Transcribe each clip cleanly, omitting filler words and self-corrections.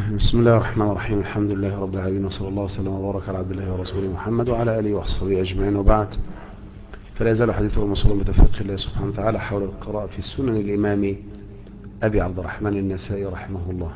بسم الله الرحمن الرحيم. الحمد لله رب العالمين، وصلى الله وسلم وبارك على عبد الله ورسوله محمد وعلى آله وصحبه أجمعين، وبعد. فلا يزال حديثه الموصول بتوفيق الله سبحانه وتعالى حول القراءة في سنن الإمام أبي عبد الرحمن النسائي رحمه الله.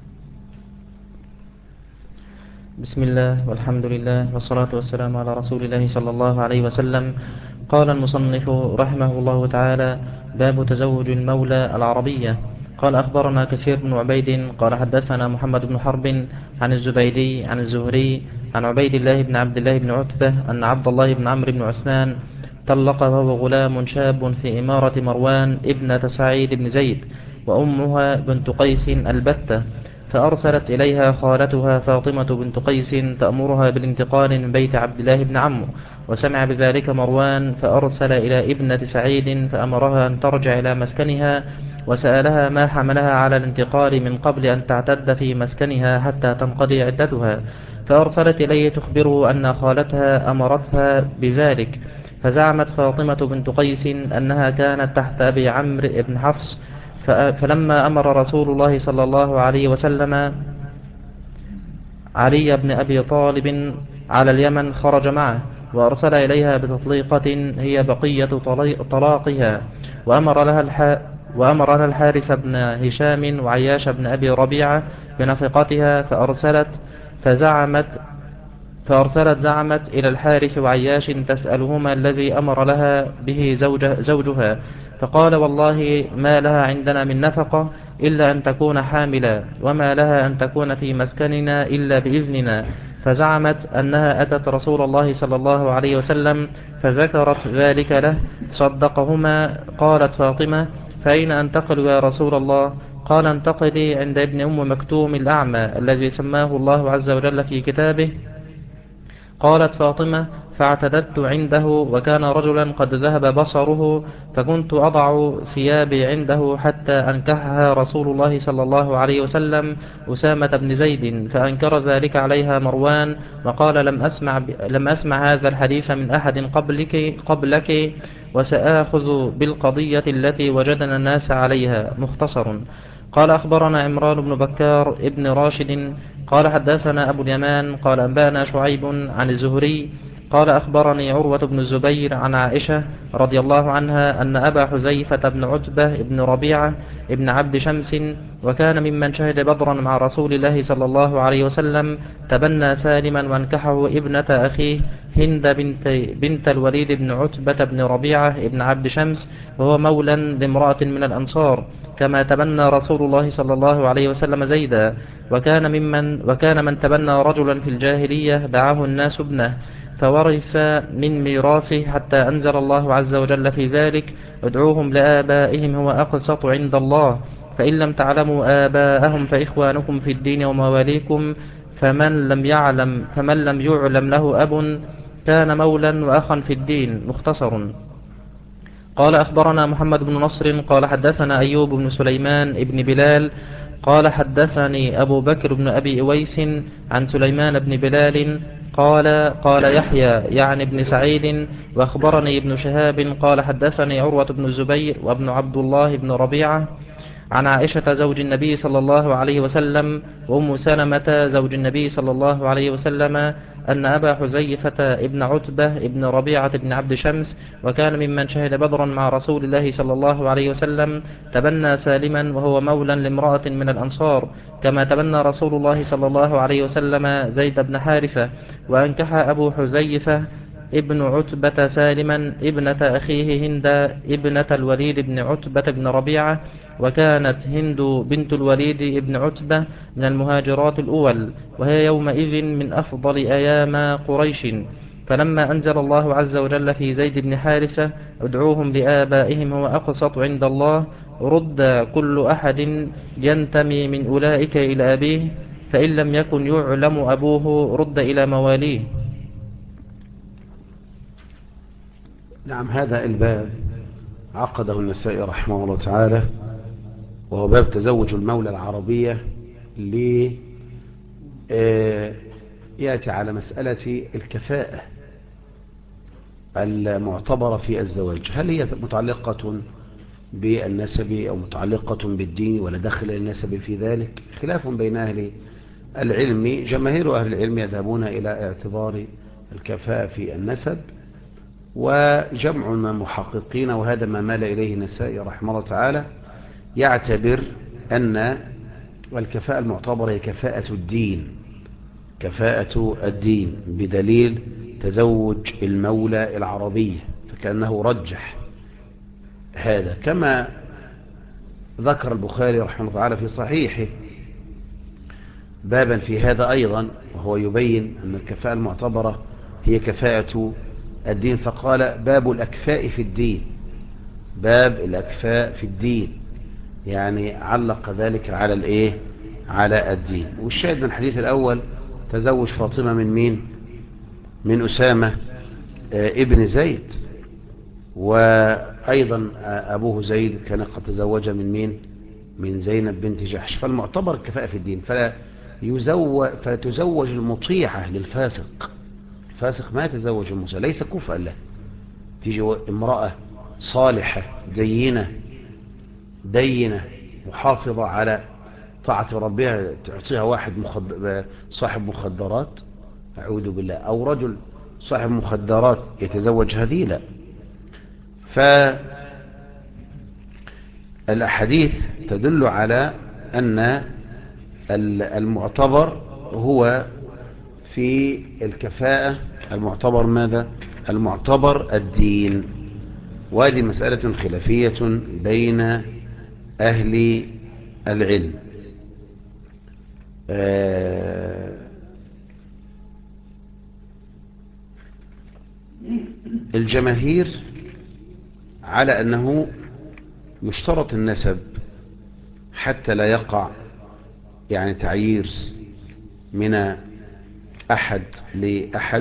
بسم الله والحمد لله والصلاة والسلام على رسول الله صلى الله عليه وسلم. قال المصنف رحمه الله تعالى: باب تزوج المولى العربية. قال أخبرنا كثير بن عبيد قال حدثنا محمد بن حرب عن الزبيدي عن الزهري عن عبيد الله بن عبد الله بن عتبة أن عبد الله بن عمرو بن عثمان طلق وهو غلام شاب في إمارة مروان ابنة سعيد بن زيد، وأمها بنت قيس البتة، فأرسلت إليها خالتها فاطمة بنت قيس تأمرها بالانتقال من بيت عبد الله بن عمرو، وسمع بذلك مروان فأرسل إلى ابنة سعيد فأمرها أن ترجع إلى مسكنها، وسألها ما حملها على الانتقال من قبل أن تعتد في مسكنها حتى تنقضي عدتها، فأرسلت إليه تخبره أن خالتها أمرتها بذلك. فزعمت فاطمة بنت قيس أنها كانت تحت أبي عمرو بن حفص، فلما أمر رسول الله صلى الله عليه وسلم علي بن أبي طالب على اليمن خرج معه، وأرسل إليها بتطليقة هي بقية طلاقها، وأمر لها الحارث بن هشام وعياش بن أبي ربيعة بنفقتها، زعمت إلى الحارث وعياش تسألهما الذي أمر لها به زوجها، فقال: والله ما لها عندنا من نفقة إلا أن تكون حاملا، وما لها أن تكون في مسكننا إلا بإذننا. فزعمت أنها أتت رسول الله صلى الله عليه وسلم فذكرت ذلك له، صدقهما. قالت فاطمة: فأين أنتقل يا رسول الله؟ قال: انتقلي عند ابن أم مكتوم الأعمى الذي سماه الله عز وجل في كتابه. قالت فاطمة: فاعتددت عنده، وكان رجلا قد ذهب بصره، فكنت أضع ثيابي عنده حتى أنكحها رسول الله صلى الله عليه وسلم أسامة بن زيد، فأنكر ذلك عليها مروان وقال: لم أسمع هذا الحديث من أحد قبلك، وسآخذ بالقضية التي وجدنا الناس عليها. مختصر. قال أخبرنا عمران بن بكار ابن راشد قال حدثنا أبو اليمان قال أنبأنا شعيب عن الزهري قال أخبرني عروة بن الزبير عن عائشة رضي الله عنها أن أبا حذيفة بن عتبة بن ربيعة ابن عبد شمس، وكان ممن شهد بدرا مع رسول الله صلى الله عليه وسلم، تبنى سالما وانكحه ابنة أخيه هند بنت الوليد بن عتبة بن ربيعة ابن عبد شمس، وهو مولى لامرأة من الأنصار، كما تبنى رسول الله صلى الله عليه وسلم زيدا. وكان من تبنى رجلا في الجاهلية دعاه الناس ابنه، فورث من ميراثه حتى أنزل الله عز وجل في ذلك: ادعوهم لآبائهم هو أقسط عند الله، فإن لم تعلموا آباءهم فإخوانكم في الدين ومواليكم، فمن لم يعلم له أب كان مولا وأخا في الدين. مختصر. قال أخبرنا محمد بن نصر قال حدثنا أيوب بن سليمان بن بلال قال حدثني أبو بكر بن أبي أويس عن سليمان بن بلال قال يحيى يعني ابن سعيد، وأخبرني ابن شهاب قال حدثني عروة بن الزبير وابن عبد الله بن ربيعة عن عائشة زوج النبي صلى الله عليه وسلم وأم سلمة زوج النبي صلى الله عليه وسلم أن أبا حذيفة ابن عتبة ابن ربيعة ابن عبد شمس، وكان ممن شهد بدرا مع رسول الله صلى الله عليه وسلم، تبنى سالما وهو مولى لامرأة من الأنصار، كما تبنى رسول الله صلى الله عليه وسلم زيد بن حارثة، وأنكح أبو حذيفة ابن عتبة سالما ابنة أخيه هند ابنة الوليد بن عتبة بن ربيعة، وكانت هند بنت الوليد ابن عتبة من المهاجرات الأول، وهي يومئذ من أفضل أيام قريش. فلما أنزل الله عز وجل في زيد بن حارثة: ادعوهم لآبائهم هو أقسط عند الله، رد كل أحد ينتمي من أولئك إلى أبيه، فإن لم يكن يعلم أبوه رد إلى مواليه. نعم، هذا الباب عقده النسائي رحمه الله تعالى، وهو باب تزوج المولى العربية يأتي على مسألة الكفاءة المعتبرة في الزواج، هل هي متعلقة بالنسب أو متعلقة بالدين، ولا دخل النسب في ذلك؟ خلاف بين أهل العلم جماهير أهل العلم يذهبون إلى اعتبار الكفاءة في النسب، وجمع من المحققين وهذا ما مال إليه النسائي رحمه الله تعالى يعتبر أن الكفاءة المعتبرة هي كفاءة الدين، كفاءة الدين بدليل تزوج المولى العربية، فكأنه رجح هذا، كما ذكر البخاري رحمه الله تعالى في صحيحه بابا في هذا أيضا، وهو يبين أن الكفاءة المعتبرة هي كفاءة الدين، فقال باب الأكفاء في الدين، باب الأكفاء في الدين، يعني علق ذلك على الإيه؟ على الدين. والشاهد من الحديث الأول تزوج فاطمة من مين؟ من أسامة ابن زيد، وأيضا أبوه زيد كان قد تزوج من مين؟ من زينب بنت جحش. فالمعتبر الكفاءة في الدين، فلا تزوج المطيعة للفاسق، الفاسق ما يتزوج المسلم، ليس كفءا له. تيجي امرأة صالحة دينة محافظة على طاعة ربها تعطيها واحد صاحب مخدرات، أعوذ بالله، أو رجل صاحب مخدرات يتزوج هذه؟ لا. فالأحاديث تدل على أن المعتبر هو في الكفاءة المعتبر ماذا؟ المعتبر الدين. وهذه مسألة خلافية بين أهل العلم. الجماهير على أنه يشترط النسب حتى لا يقع يعني تعيير من أحد لأحد،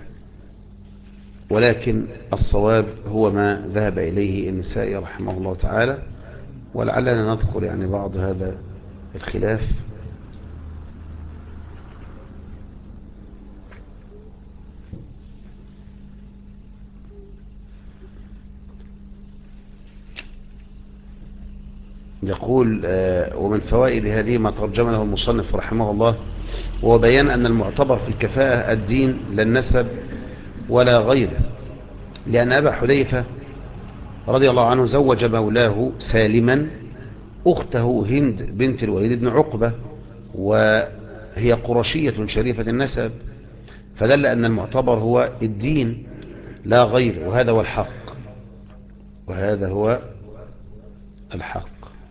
ولكن الصواب هو ما ذهب إليه النسائي رحمه الله تعالى، ولعلنا نذكر يعني بعض هذا الخلاف. يقول ومن فوائد هذه ما ترجم له المصنف رحمه الله، وهو بيان أن المعتبر في الكفاءة الدين لا النسب ولا غيره، لأن أبا حذيفة رضي الله عنه زوج مولاه سالما أخته هند بنت الوليد بن عقبة، وهي قرشية شريفة النسب، فدل أن المعتبر هو الدين لا غير، وهذا هو الحق، وهذا هو الحق.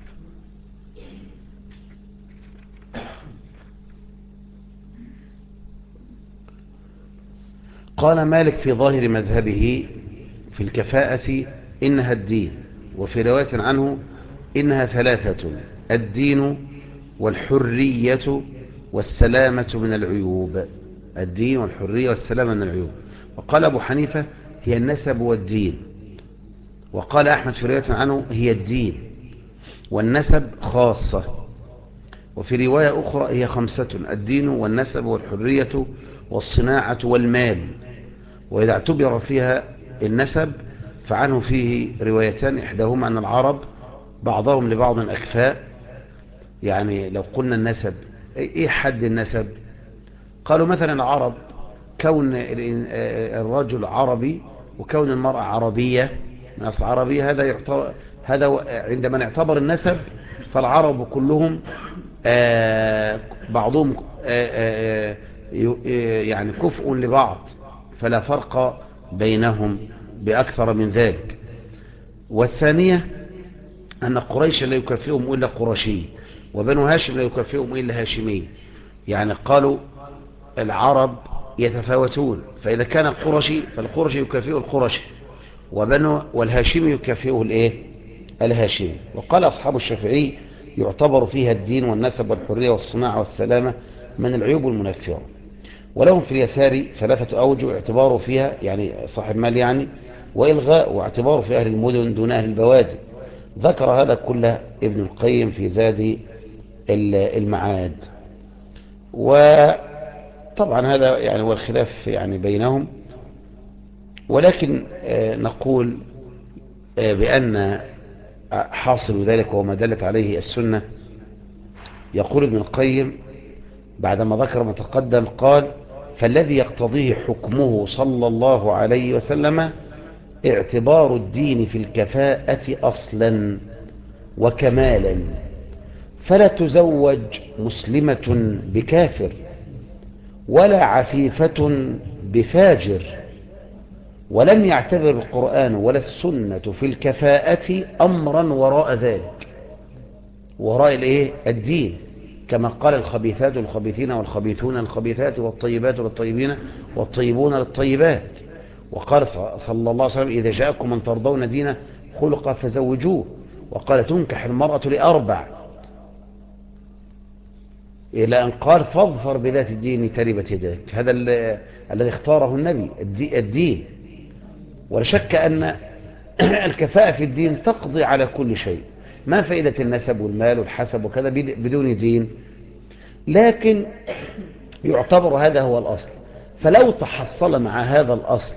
قال مالك في ظاهر مذهبه في الكفاءة إنها الدين، وفي رواية عنه إنها ثلاثة: الدين والحرية والسلامة من العيوب، الدين والحرية والسلامة من العيوب. وقال أبو حنيفة هي النسب والدين، وقال أحمد في رواية عنه هي الدين والنسب خاصة، وفي رواية أخرى هي خمسة: الدين والنسب والحرية والصناعة والمال. وإذا اعتبر فيها النسب فعنه فيه روايتان، إحداهما أن العرب بعضهم لبعض أكفاء. يعني لو قلنا النسب، إيه حد النسب؟ قالوا مثلا العرب كون الرجل عربي وكون المرأة عربية من أصل عربية، هذا عندما نعتبر النسب فالعرب كلهم بعضهم يعني كفء لبعض، فلا فرق بينهم بأكثر من ذلك. والثانية أن قريش لا يكفئهم إلا قرشي، وبنو هاشم لا يكفئهم إلا هاشمي. يعني قالوا العرب يتفاوتون، فإذا كان القرشي فالقرشي يكافئه القرشي، والهاشمي يكافئه الايه؟ الهاشمي. وقال أصحاب الشافعي يعتبر فيها الدين والنسب والحرية والصناعة والسلامة من العيوب المنفرة. ولهم في اليسار ثلاثة أوجه اعتباره فيها، يعني صاحب مال يعني، وإلغاء، واعتباره في أهل المدن دون أهل البوادي. ذكر هذا كله ابن القيم في زاد المعاد. وطبعا هذا يعني هو الخلاف يعني بينهم، ولكن نقول بأن حاصل ذلك وما دلت عليه السنة. يقول ابن القيم بعدما ذكر ما تقدم قال فالذي يقتضيه حكمه صلى الله عليه وسلم اعتبار الدين في الكفاءة أصلا وكمالا، فلا تزوج مسلمة بكافر ولا عفيفة بفاجر. ولم يعتبر القرآن ولا السنة في الكفاءة أمرا وراء ذلك، وراء الدين، كما قال الخبيثات للخبيثين والخبيثون للخبيثات والطيبات للطيبين والطيبون للطيبات. وقال صلى الله عليه وسلم إذا جاءكم من ترضون دينه خلقا فزوجوه. وقال تنكح المرأة لأربع، إلى أن قال فاظفر بذات الدين تربت يداك. هذا الذي اختاره النبي، الدين. ولا شك أن الكفاءة في الدين تقضي على كل شيء. ما فائدة النسب والمال والحسب وكذا بدون دين؟ لكن يعتبر هذا هو الأصل. فلو تحصل مع هذا الأصل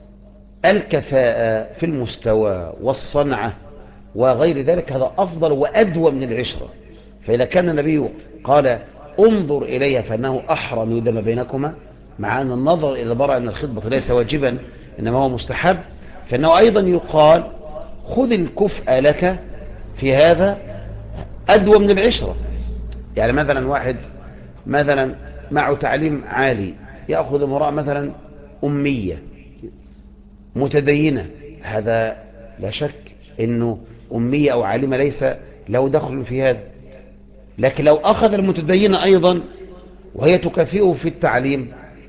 الكفاءة في المستوى والصنعة وغير ذلك، هذا أفضل وأدوى من العشرة. فإذا كان النبي قال انظر إلي فإنه أحرى أن يدم بينكما، مع أن النظر إلى البراء من الخطبة ليس واجبا إنما هو مستحب، فإنه أيضا يقال خذ الكفء لك في هذا أدوى من العشرة. يعني مثلا واحد مثلا معه تعليم عالي يأخذ امرأة مثلا أمية متدينة، هذا لا شك أنه أمية أو عالمة ليس له دخل في هذا. لكن لو أخذ المتدينة أيضا وهي تكافئه في التعليم،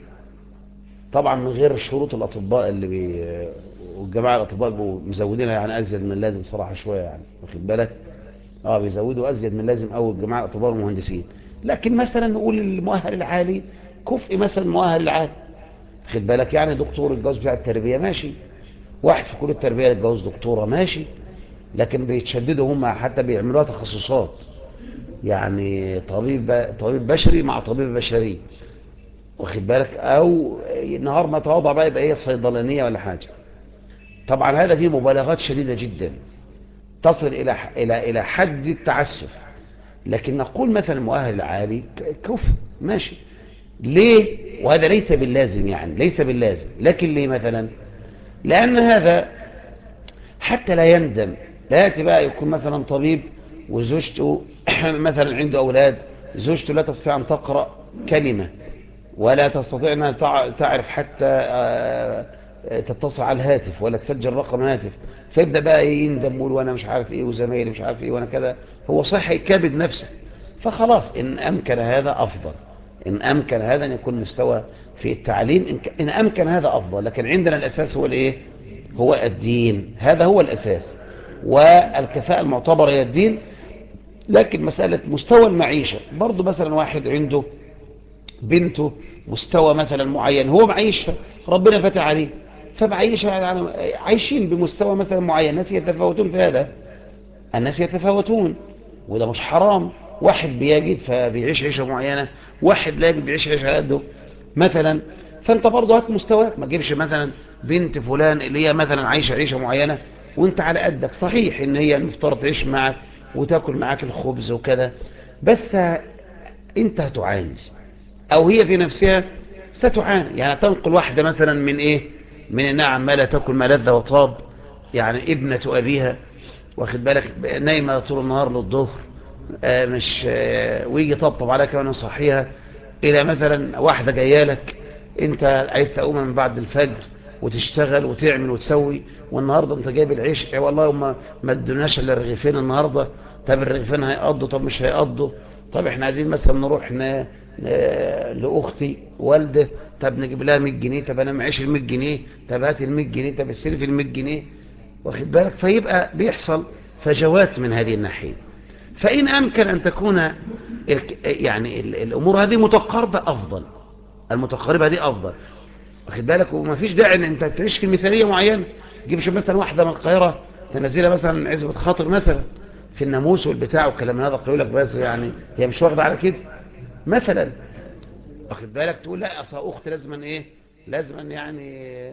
طبعا من غير شروط الأطباء والجماعة الأطباء مزودينها يعني أزيد من اللازم صراحة شوية، يعني واخد بالك، بيزودوا أزيد من اللازم أو الجماعة الأطباء والمهندسين. لكن مثلا نقول المؤهل العالي كفء مثلا المؤهل العالي، واخد بالك، يعني دكتور الجواز بتاع التربية ماشي، واحد في كل التربية الجواز دكتورة ماشي، لكن بيتشددوا هم حتى بيعملوها تخصصات، يعني طبيب بشري مع طبيب بشري، واخد بالك، او نهار ما تواضع بقى يبقى هي صيدلانية ولا حاجة. طبعا هذا فيه مبالغات شديدة جدا تصل الى حد التعسف. لكن نقول مثلا المؤهل العالي كفء ماشي. ليه؟ وهذا ليس باللازم، يعني ليس باللازم، لكن ليه مثلا؟ لأن هذا حتى لا يندم، لا يأتي بقى يكون مثلا طبيب وزوجته مثلا عنده أولاد، زوجته لا تستطيع أن تقرأ كلمة ولا تستطيع أن تعرف حتى تتصل على الهاتف ولا تسجل رقم هاتف، فيبدأ بقى يندم وأنا مش عارف إيه وزمايلي مش عارف إيه وأنا كذا. هو صح يكابد نفسه، فخلاص إن أمكن هذا أفضل، إن أمكن هذا أن يكون مستوى في التعليم، إن أمكن هذا أفضل. لكن عندنا الأساس هو الإيه؟ هو الدين، هذا هو الأساس، والكفاءة المعتبرة هي الدين. لكن مسألة مستوى المعيشة برضو، مثلا واحد عنده بنته مستوى مثلا معين هو معيشها، ربنا فتح عليه فمعيشها، يعني عايشين بمستوى مثلا معين، الناس يتفاوتون في هذا، الناس يتفاوتون وده مش حرام. واحد بيجد فبيعيش عيشة معينة، واحد لا يجد بيعيش عيشة قده مثلا. فانت برضه هات مستواك، ما تجيبش مثلا بنت فلان اللي هي مثلا عايشة عيشة معينة وانت على قدك. صحيح ان هي المفترض تعيش معك وتاكل معك الخبز وكذا، بس انت هتعاني او هي في نفسها ستعاني. يعني تنقل واحدة مثلا من ايه، من انها عمالة تاكل ما لذ وطاب، يعني ابنة ابيها، واخد بالك، نايمة طول النهار للظهر، مش ويجي طبطب عليها كمان يصحيها، الى مثلا واحدة جايه لك انت عايز تقوم من بعد الفجر وتشتغل وتعمل وتسوي، والنهاردة انت جايب العيش، والله ما ادوناش الا رغيفين النهاردة. طب الرغيفين هيقضوا؟ طب مش هيقضوا؟ طب احنا عايزين مثلا نروح لاختي والده، طب نجيب لها 100 جنيه، طب انا معيش ال 100 جنيه، طب هات ال 100 جنيه، طب السلف ال 100 جنيه، واخد بالك. فيبقى بيحصل فجوات من هذه الناحية. فإن أمكن أن تكون يعني الأمور هذه متقاربة أفضل، المتقاربة هذه أفضل، واخد بالك. وما فيش داعي أن أنت تعيش في مثالية معينة، تجيبش مثلا واحدة من القاهرة تنزلها مثلا عزبة خاطر مثلا في الناموس والبتاع والكلام هذا، يقول لك بس يعني هي مش واخدة على كده مثلا، واخد بالك، تقول لا أصلا أختي لازما إيه، لازما يعني.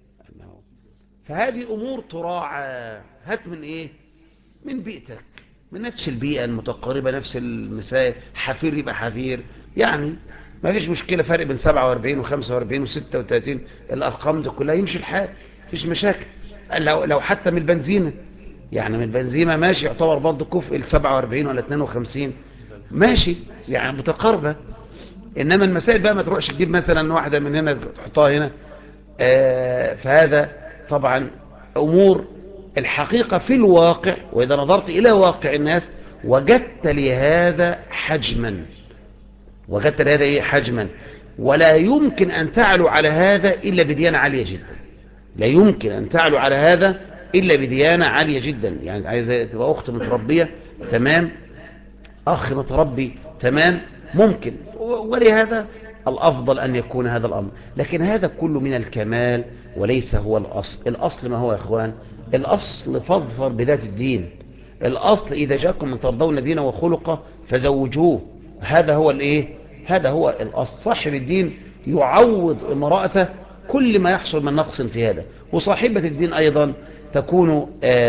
فهذه أمور تراعى. هات من إيه، من بيئتك، من نفس البيئة المتقاربة، نفس المسائل، حفير يبقى حفير، يعني ما فيش مشكلة، فرق بين 47 و45 و36 الأرقام دي كلها يمشي الحال، فيش مشاكل. لو حتى من البنزينة، يعني من البنزيمة ماشي، يعتبر برضه كفء ال 47 ولا 52 ماشي، يعني متقاربة. إنما المسائل بقى ما تروحش تجيب مثلا واحدة من هنا تحطها هنا. فهذا طبعا أمور الحقيقة في الواقع، وإذا نظرت إلى واقع الناس وجدت لهذا حجما، وجدت لهذا إيه حجما، ولا يمكن أن تعلو على هذا إلا بديانة عالية جدا. لا يمكن أن تعلو على هذا إلا بديانة عالية جدا. يعني عايزة تبقى أخت متربية تمام، أخ متربي تمام، ممكن، ولهذا الأفضل أن يكون هذا الأمر. لكن هذا كله من الكمال وليس هو الأصل. الأصل ما هو يا إخوان؟ الأصل فاظفر بذات الدين. الأصل إذا جاءكم من ترضون دينه وخلقه فزوجوه. هذا هو الإيه؟ هذا هو الأصل. صاحب الدين يعوض امرأته كل ما يحصل من نقص في هذا، وصاحبة الدين أيضا تكون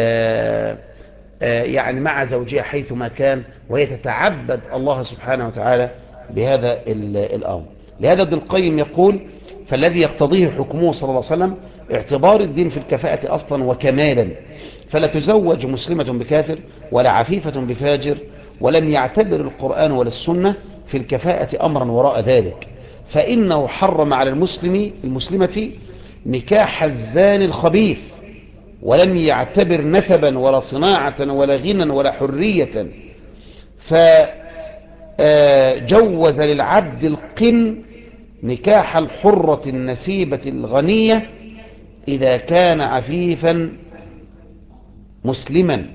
يعني مع زوجها حيثما كان، وهي تتعبد الله سبحانه وتعالى بهذا الأمر. لهذا ابن القيم يقول: فالذي يقتضيه حكمه صلى الله عليه وسلم اعتبار الدين في الكفاءة أصلا وكمالا، فلا تزوج مسلمة بكافر ولا عفيفة بفاجر، ولم يعتبر القرآن ولا السنة في الكفاءة أمرا وراء ذلك، فإنه حرم على المسلمة نكاح الزاني الخبيث، ولم يعتبر نسبا ولا صناعة ولا غنى ولا حرية، فجوز للعبد القن نكاح الحرة النسيبة الغنية إذا كان عفيفا مسلما.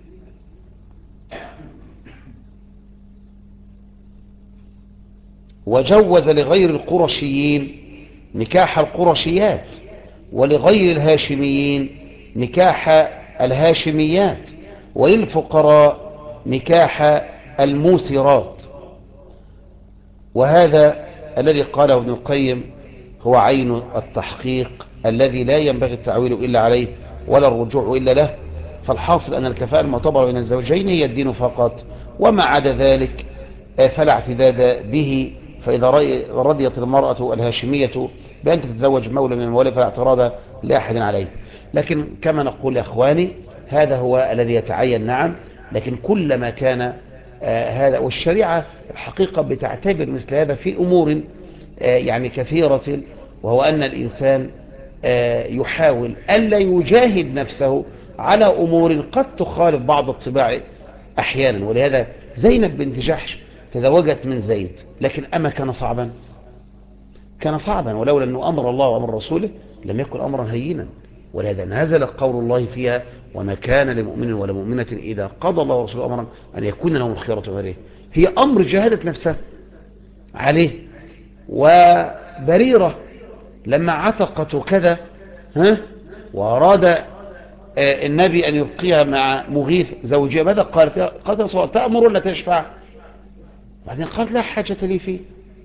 وجوز لغير القرشيين نكاح القرشيات، ولغير الهاشميين نكاح الهاشميات، وللفقراء نكاح الموسرات. وهذا الذي قاله ابن القيم هو عين التحقيق الذي لا ينبغي التعويل إلا عليه ولا الرجوع إلا له. فالحاصل أن الكفاءة المعتبرة بين الزوجين هي الدين فقط، وما عدا ذلك فلا اعتداد به. فإذا رضيت المرأة الهاشمية بأن تتزوج مولى من الموالي فلا اعتراض لأحد عليه. لكن كما نقول يا أخواني، هذا هو الذي يتعين، نعم، لكن كلما كان هذا، والشريعة الحقيقة بتعتبر مثل هذا في أمور يعني كثيرة، وهو أن الإنسان يحاول ألا يجاهد نفسه على أمور قد تخالف بعض الطباع أحيانا. ولهذا زينب بنت جحش تزوجت من زيد، لكن أما كان صعبا؟ كان صعبا، ولولا أنه أمر الله وأمر رسوله لم يكن أمرا هينا. ولهذا نزل قول الله فيها: وما كان لمؤمن ولا مؤمنة إذا قضى الله ورسوله أمرا أن يكون لهم الخيرة من أمرهم. هي أمر جاهدت نفسها عليه. وبريرة لما عتقت كذا وأراد النبي أن يبقيها مع مغيث زوجها، ماذا قالت؟ قالت: تأمر ولا تشفع؟ بعدين قالت: لا حاجة لي فيه.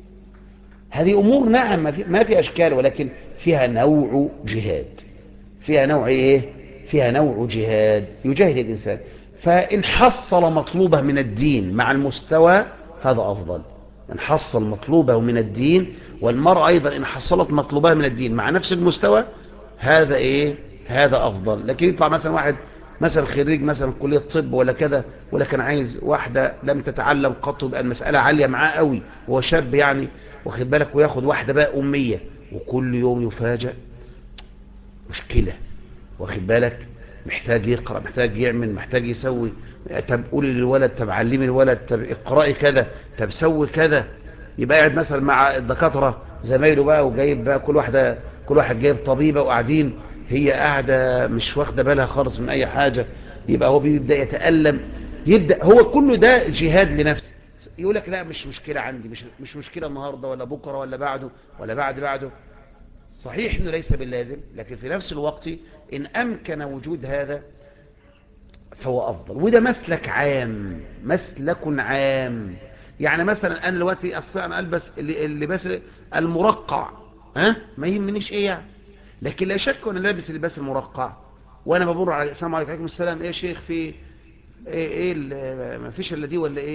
هذه أمور نعم ما في أشكال، ولكن فيها نوع جهاد. فيها نوع إيه؟ فيها نوع جهاد يجاهد الإنسان. فإن حصل مطلوبه من الدين مع المستوى هذا أفضل. إن حصل مطلوبه من الدين، والمرأة أيضا إن حصلت مطلوبها من الدين مع نفس المستوى، هذا إيه؟ هذا أفضل. لكن يطلع مثلا واحد مثلا خريج مثلا كلية طب ولا كذا، ولا كان عايز واحدة لم تتعلم قط، بقى المسألة عالية معاه قوي، وهو شاب يعني، واخد بالك، وياخد واحدة بقى أمية وكل يوم يفاجأ، مشكلة، واخد بالك، محتاج يقرأ، محتاج يعمل، محتاج يسوي. طب قولي للولد، طب علمي الولد، طب اقرأي كذا، طب سوي كذا. يبقى قاعد مثلا مع الدكاترة زمايله بقى، وجايب بقى كل واحد جايب طبيبة، وقاعدين هي قاعدة مش واخدة بالها خالص من أي حاجة. يبقى هو بيبدأ يتألم، يبدأ هو كله ده جهاد لنفسه. يقول لك: لا مش مشكلة عندي، مش مشكلة النهاردة ولا بكرة ولا بعده ولا بعده. صحيح انه ليس باللازم، لكن في نفس الوقت ان امكن وجود هذا فهو افضل. وده مسلك عام. يعني مثلا انا دلوقتي استطيع ان البس اللباس المرقع، ما يهمنيش ايه يعني. لكن لا شك وانا لابس اللباس المرقع وانا بمر على السلام عليكم السلام، ايه يا شيخ، في ايه ما فيش الا دي ولا ايه؟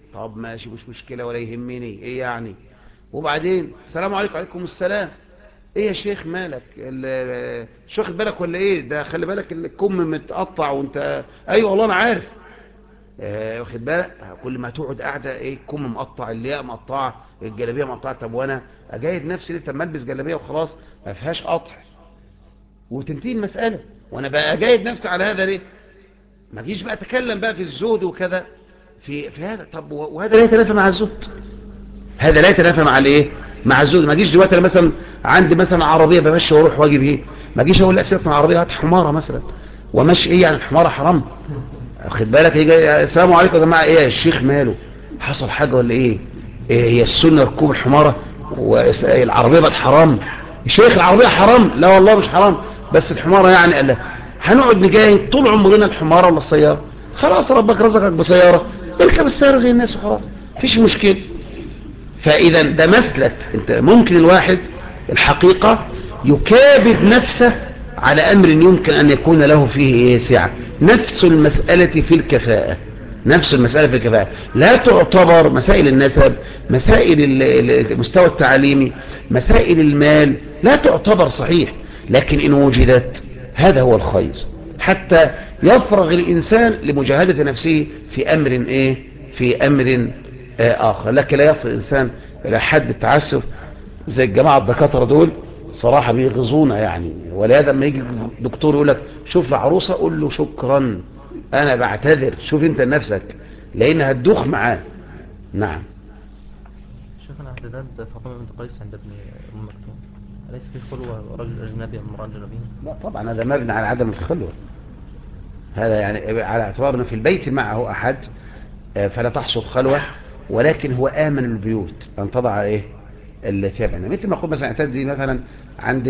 طب ماشي مش مشكلة ولا يهمني، ايه يعني؟ وبعدين السلام عليكم. وعليكم السلام. ايه يا شيخ مالك؟ مش واخد بالك ولا ايه؟ ده خلي بالك الكم متقطع وانت. ايوه والله انا عارف. واخد بالك؟ كل ما تقعد قاعده ايه، الكم مقطع، الياء مقطعه، الجلابيه مقطعه. طب وانا اجاهد نفسي ليه؟ طب ما البس جلابيه وخلاص ما فيهاش قطع وتنتهي المساله. وانا بقى اجاهد نفسي على هذا ليه؟ ما جيش بقى اتكلم بقى في الزهد وكذا في هذا. طب وهذا لا يتنافى مع الزهد، هذا لا يتنافى مع الايه، مع الزهد. ما جيش دلوقتي انا مثلا عندي مثلا عربيه بمشي واروح واجي بايه، ما جيش اقول لا سيبك من العربيه هات حماره مثلا ومشي. ايه يعني الحماره حرام؟ واخد بالك؟ يجي السلام عليكم يا جماعه، ايه يا الشيخ ماله؟ حصل حاجه ولا ايه؟ إيه هي السنه ركوب الحماره والعربيه بقت حرام؟ الشيخ العربيه حرام؟ لا والله مش حرام، بس الحماره يعني قال لها هنقعد نجاهد طول عمرنا الحماره ولا السياره؟ خلاص ربك رزقك بسياره، اركب السياره زي الناس وخلاص مفيش مشكله. فاذا ده مسلك. انت ممكن الواحد الحقيقه يكابد نفسه على امر يمكن ان يكون له فيه ايه سعه. نفس المساله في الكفاءه، نفس المساله في الكفاءه لا تعتبر مسائل النسب، مسائل المستوى التعليمي، مسائل المال لا تعتبر صحيح، لكن ان وجدت هذا هو الخير حتى يفرغ الانسان لمجاهده نفسه في امر ايه، في امر آخر. لكن لا يصل الإنسان إلى حد التعسف زي الجماعة الدكاترة دول، صراحة بيغزونا يعني. ولهذا لما يجي دكتور يقول لك شوف العروسة قول له شكرا أنا بعتذر، شوف أنت لنفسك لأن هتدوخ معاه. نعم. شيخنا اعتداد فاطمة بنت قيس عند ابن أم مكتوم، أليس في خلوة رجل أجنبي أم امرأة أجنبية؟ لا طبعا هذا مبني على عدم الخلوة، هذا يعني على اعتبار أنه في البيت معه أحد فلا تحصل خلوة، ولكن هو آمن البيوت أن تضع إيه الثياب. يعني مثل ما أقول مثلا اعتدي مثلا عند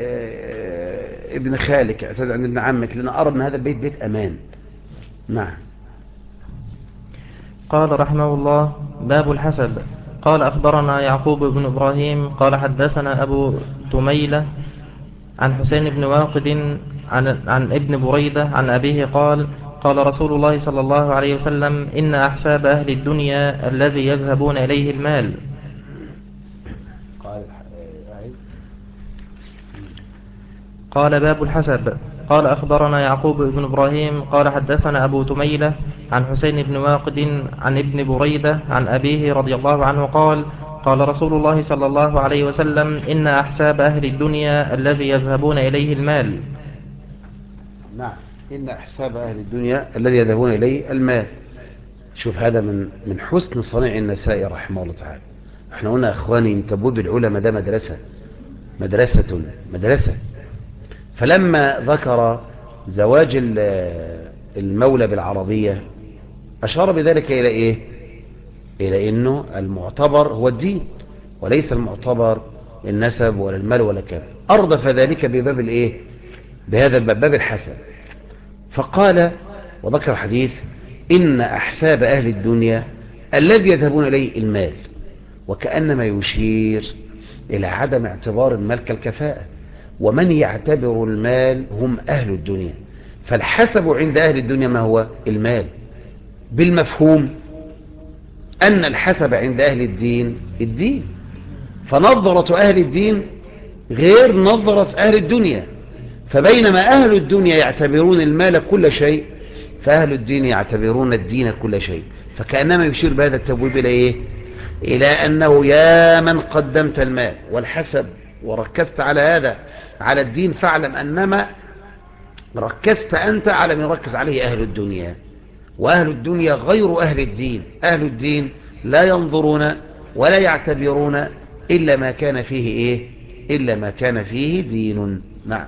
ابن خالك، اعتدي عند ابن عمك، لأن أرى أن هذا البيت بيت أمان. نعم. قال رحمه الله: باب الحسب. قال أخبرنا يعقوب بن إبراهيم قال حدثنا أبو تميلة عن حسين بن واقد عن ابن بريدة عن أبيه قال: قال رسول الله صلى الله عليه وسلم: إن أحساب أهل الدنيا الذي يذهبون إليه المال. قال: باب الحسب. قال أخبرنا يعقوب بن إبراهيم قال حدثنا أبو تميلة عن حسين بن واقد عن ابن بريدة عن أبيه رضي الله عنه قال: قال رسول الله صلى الله عليه وسلم: إن أحساب أهل الدنيا الذي يذهبون إليه المال. نعم. إن أحساب أهل الدنيا الذي يذهبون إليه المال. شوف هذا من حسن صنيع النسائي رحمه الله تعالى. احنا قلنا أخواني ان تبود العلماء ده مدرسة. فلما ذكر زواج المولى بالعربية أشار بذلك إلى إيه؟ إلى إنه المعتبر هو الدين وليس المعتبر النسب ولا المال ولا كذا. أردف ذلك بباب الإيه؟ بهذا الباب، باب الحسب. فقال وذكر حديث إن أحساب أهل الدنيا الذي يذهبون إليه المال، وكأنما يشير إلى عدم اعتبار المال كالكفاءة، ومن يعتبر المال هم أهل الدنيا. فالحسب عند أهل الدنيا ما هو؟ المال، بالمفهوم أن الحسب عند أهل الدين الدين. فنظرة أهل الدين غير نظرة أهل الدنيا. فبينما أهل الدنيا يعتبرون المال كل شيء، فأهل الدين يعتبرون الدين كل شيء. فكأنما يشير بهذا التبويب إلى إيه؟ إلى أنه يا من قدمت المال والحسب وركزت على هذا على الدين، فاعلم أنما ركزت أنت على من يركز عليه أهل الدنيا. وأهل الدنيا غير أهل الدين. أهل الدين لا ينظرون ولا يعتبرون إلا ما كان فيه إيه؟ إلا ما كان فيه دين. نعم.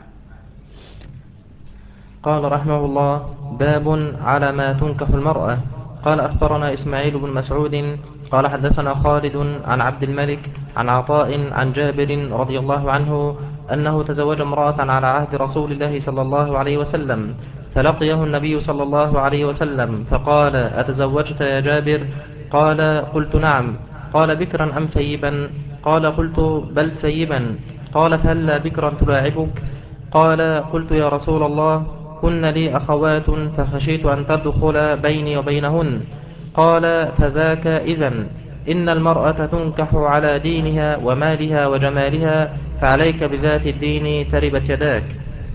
قال رحمه الله: باب على ما تنكح المرأة. قال أخبرنا إسماعيل بن مسعود قال حدثنا خالد عن عبد الملك عن عطاء عن جابر رضي الله عنه أنه تزوج امرأة على عهد رسول الله صلى الله عليه وسلم، فلقيه النبي صلى الله عليه وسلم فقال: أتزوجت يا جابر؟ قال: قلت نعم. قال: بكرا أم ثيبا؟ قال: قلت بل ثيبا. قال: فهلا بكرا تلاعبك؟ قال: قلت يا رسول الله كن لي أخوات فخشيت أن تدخل بيني وبينهن. قال فذاك إذن إن المرأة تنكح على دينها ومالها وجمالها، فعليك بذات الدين تربت يداك.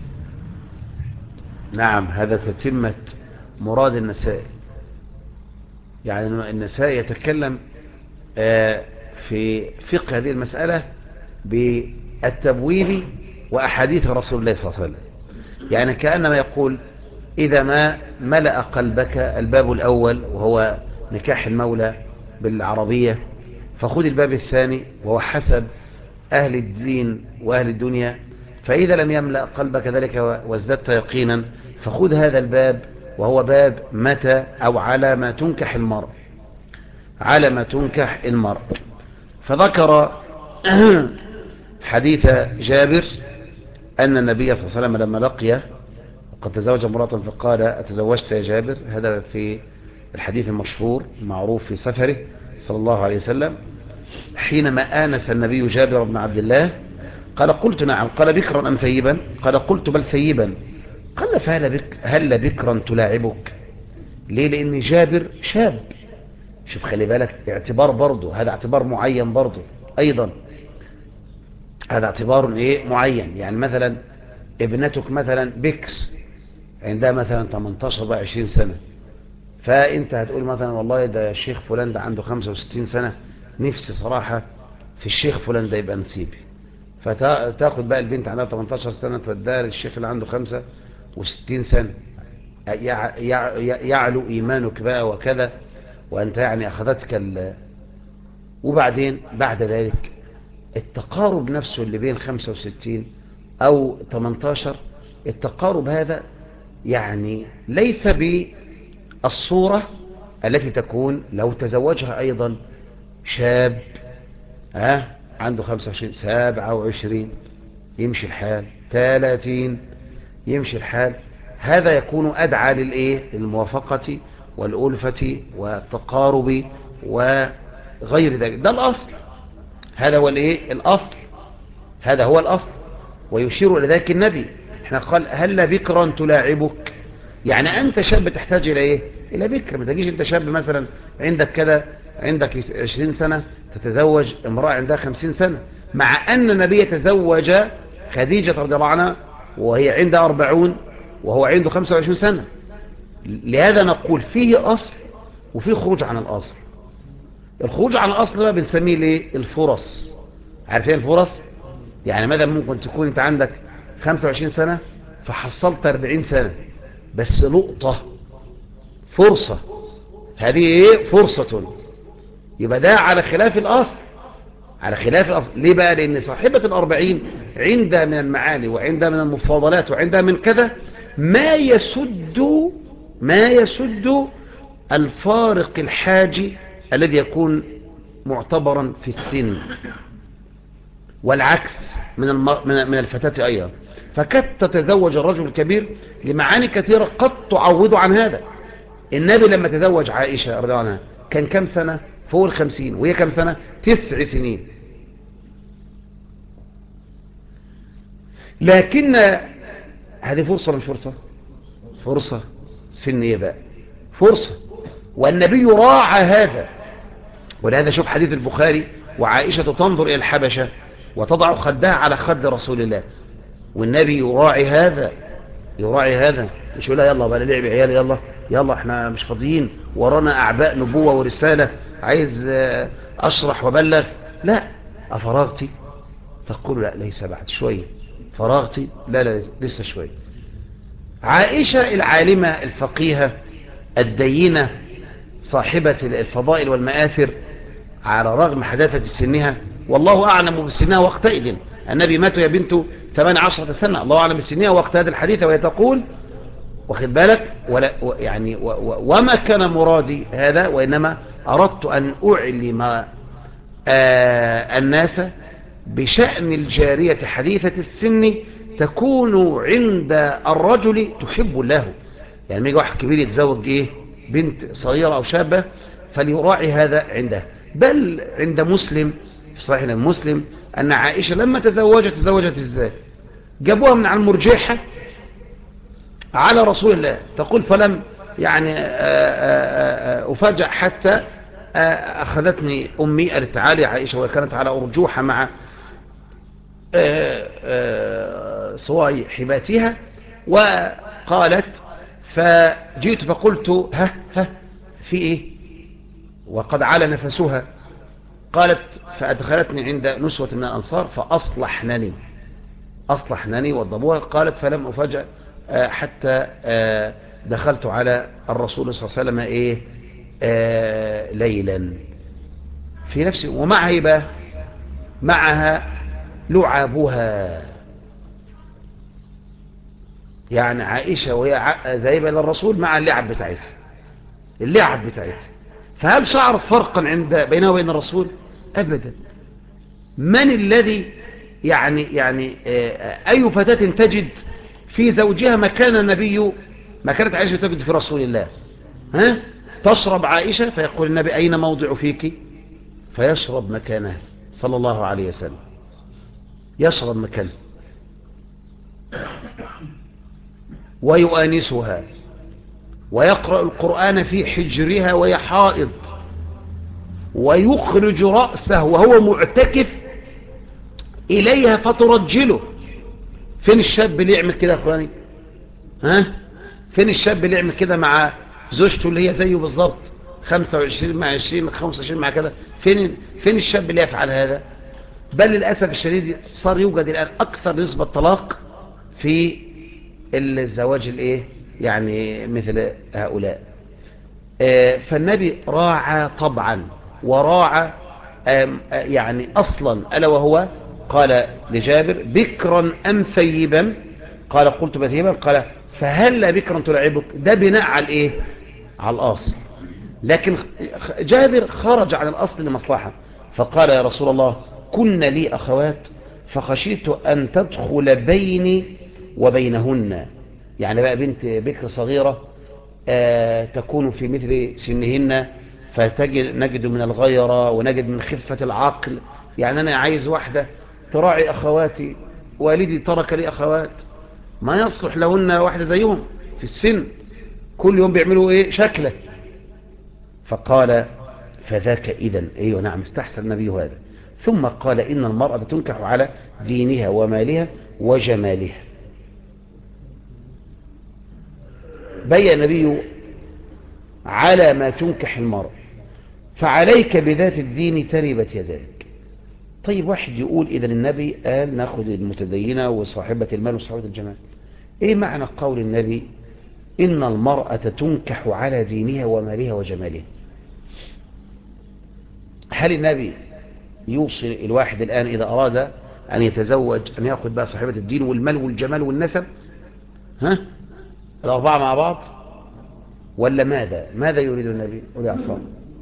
نعم، هذا تتمة مراد النسائي. يعني النسائي يتكلم في فقه هذه المسألة بالتبويب وأحاديث رسول الله صلى الله عليه وسلم. يعني كأنما يقول إذا ما ملأ قلبك الباب الأول وهو نكاح المولى بالعربية، فخذ الباب الثاني وهو حسب أهل الدين وأهل الدنيا. فإذا لم يملأ قلبك ذلك وازددت يقينا، فخذ هذا الباب وهو باب متى أو على ما تنكح المرء، على ما تنكح المرء. فذكر حديث جابر أن النبي صلى الله عليه وسلم لما لقيه وقد تزوج امرأة فقال أتزوجت يا جابر، هذا في الحديث المشهور المعروف في سفره صلى الله عليه وسلم، حينما آنس النبي جابر بن عبد الله قال قلت نعم، قال بكرا أم ثيبا؟ قال قلت بل ثيبا. قال هل بكرا تلاعبك؟ ليه؟ لأن جابر شاب. شوف خلي بالك، اعتبار برضه، هذا اعتبار معين برضه أيضا، هذا اعتبار ايه معين. يعني مثلا ابنتك مثلا بكس عندها مثلا 18 بقى 20 سنة، فانت هتقول مثلا والله ده الشيخ فلان ده عنده 65 سنة، نفسي صراحة في الشيخ فلان ده يبقى نسيبي. فتاخد بقى البنت عندها 18 سنة توديها للشيخ اللي عنده 65 سنة، يعلو ايمانك بقى وكذا، وانت يعني اخذتك وبعدين بعد ذلك التقارب نفسه اللي بين 65 او 18، التقارب هذا يعني ليس بالصورة التي تكون لو تزوجها ايضا شاب عنده 25 27 يمشي الحال 30 يمشي الحال. هذا يكون ادعى للموافقة والألفة والتقارب وغير ذلك. ده الاصل، هذا هو الاصل، هذا هو الاصل. ويشير الى ذلك النبي، احنا قال هل بكرا تلاعبك؟ يعني انت شاب تحتاج الى الى بكر. ما تجيش انت شاب مثلا عندك كده عندك 20 سنة تتزوج امرأة عندها 50 سنة، مع ان النبي تزوج خديجة رضي الله عنها وهي عندها 40 وهو عنده 25 سنة. لهذا نقول فيه اصل وفيه خروج عن الاصل. الخروج عن الاصل بقى بنسميه الفرص. عارفين الفرص؟ يعني مثلا ممكن تكون انت عندك 25 سنة فحصلت 40 سنة، بس لقطة فرصة، هذه فرصة، يبقى ده على خلاف الأصل، على خلاف الأصل. ليه بقى؟ لأن صاحبة 40 عندها من المعاني وعندها من المفاضلات وعندها من كذا ما يسد الفارق الحاجي الذي يكون معتبرا في السن، والعكس من الفتاة أيضا. فقد تتزوج الرجل الكبير لمعاني كثيرة قد تعوض عن هذا. النبي لما تزوج عائشة رضي الله عنها كان كم سنة؟ فوق 50، وهي كم سنة؟ 9 سنين. لكن هذه فرصة ولا مش فرصة؟ فرصة سنية بقى، فرصة. والنبي راعى هذا. ولهذا شوف حديث البخاري، وعائشة تنظر إلى الحبشة وتضع خدها على خد رسول الله، والنبي يراعي هذا، يراعي هذا. مش يقول لها يلا بقى لعب عيالي، يلا احنا مش فاضيين، ورانا اعباء نبوة ورسالة، عايز اشرح وبلغ. لا، افرغتي؟ تقول لا ليس بعد شوية. فرغتي؟ لا لسه شوية. عائشة العالمة الفقيهة الدينة صاحبة الفضائل والمآثر، على رغم حداثة سنها، والله أعلم بسنها وقتئذ، النبي مات يا بنت 18 سنة، الله أعلم بسنها وقت هذا الحديث، وهي تقول واخد بالك يعني وما كان مرادي هذا، وإنما أردت أن أعلم الناس بشأن الجارية حديثة السن تكون عند الرجل تحب له. يعني ما يجي واحد كبير يتزوج بنت صغيرة أو شابة فليراعي هذا عنده. بل عند مسلم في صحيح مسلم أن عائشة لما تزوجت ازاي؟ جابوها من على المرجحة على رسول الله، تقول يعني أفاجأ حتى أخذتني أمي قالت تعالي يا عائشة، وكانت على أرجوحة مع صواحباتها، وقالت فجئت فقلت ها في إيه، وقد علا نفسها. قالت فأدخلتني عند نسوة من الأنصار فأصلحنني وضبوها. قالت فلم أفاجأ حتى دخلت على الرسول صلى الله عليه وسلم ليلا في نفسي، ومعها بقى معها لعابها، يعني عائشة وهي ذاهبة للرسول مع اللعب بتاعتها. فهل شعرت فرقا بينها وبين الرسول؟ أبدا. من الذي يعني أي فتاة تجد في زوجها مكان النبي ما كانت عائشة تجد في رسول الله؟ تشرب عائشة فيقول النبي أين موضع فيك، فيشرب مكانها صلى الله عليه وسلم، يشرب مكانها ويؤانسها ويقرأ القرآن في حجرها وهي حائض، ويخرج رأسه وهو معتكف إليها فترجله. فين الشاب اللي يعمل كده يا أخواني؟ فين الشاب اللي يعمل كده مع زوجته اللي هي زيه بالظبط، 25 مع 20 25 مع كده؟ فين الشاب اللي يفعل هذا؟ بل للأسف الشديد صار يوجد الآن أكثر نسبة طلاق في الزواج يعني مثل هؤلاء. فالنبي راعى طبعا وراعى يعني أصلا، ألا وهو قال لجابر بكرا أم ثيبا؟ قال قلت بثيبا. قال فهل بكرا تلعبك؟ ده بناء على على الأصل. لكن جابر خرج عن الأصل لمصلحة، فقال يا رسول الله كن لي أخوات فخشيت أن تدخل بيني وبينهن، يعني بقى بنت بكر صغيرة تكون في مثل سنهن، نجد من الغيرة ونجد من خفة العقل. يعني أنا عايز واحدة تراعي أخواتي، والدي ترك لي أخوات ما يصلح لهن واحدة زيهم في السن، كل يوم بيعملوا شكله. فقال فذاك إذن أيوة نعم، استحسن النبي هذا. ثم قال إن المرأة تنكح على دينها ومالها وجمالها. بين النبي على ما تنكح المرأة، فعليك بذات الدين تربت يداك. طيب واحد يقول إذن النبي قال ناخذ المتدينة وصاحبة المال وصاحبة الجمال، ايه معنى قول النبي إن المرأة تنكح على دينها ومالها وجمالها؟ هل النبي يوصي الواحد الآن إذا أراد أن يتزوج أن يأخذ بقى صاحبة الدين والمال والجمال والنسب، الأربعة مع بعض، ولا ماذا يريد النبي؟ قولي أصلا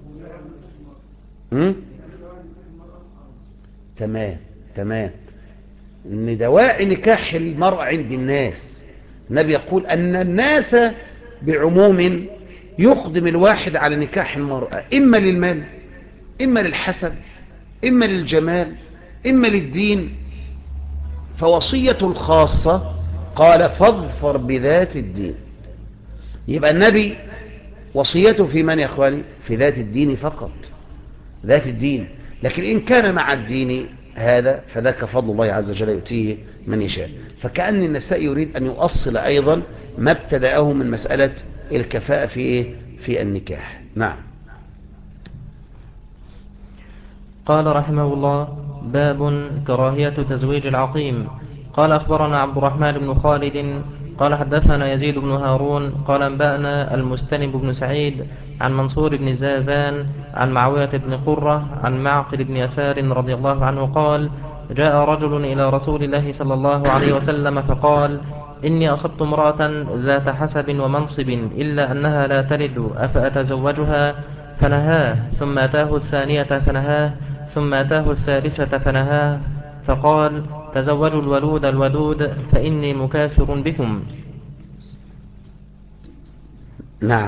تمام ان دواعي نكاح المرأة عند الناس، النبي يقول أن الناس بعموم يقدم الواحد على نكاح المرأة إما للمال إما للحسب إما للجمال إما للدين. فوصية الخاصة قال فاظفر بذات الدين. يبقى النبي وصيته في من يا أخواني؟ في ذات الدين فقط، ذات الدين. لكن إن كان مع الدين هذا فذاك فضل الله عز وجل يؤتيه من يشاء. فكأن النساء يريد أن يؤصل أيضا ما ابتدأه من مسألة الكفاءة في النكاح. نعم. قال رحمه الله باب كراهية تزويج العقيم. قال أخبرنا عبد الرحمن بن خالد قال حدثنا يزيد بن هارون قال أنبأنا المستنب بن سعيد عن منصور بن زاذان عن معاوية بن قرة عن معقل بن يسار رضي الله عنه قال جاء رجل إلى رسول الله صلى الله عليه وسلم فقال إني أصبت امرأة ذات حسب ومنصب إلا أنها لا تلد أفأتزوجها؟ فنهاه. ثم أتاه الثانية فنهاه. ثم أتاه الثالثة فنهاه، فقال تزوجوا الولود الودود فإني مكاثر بكم. نعم.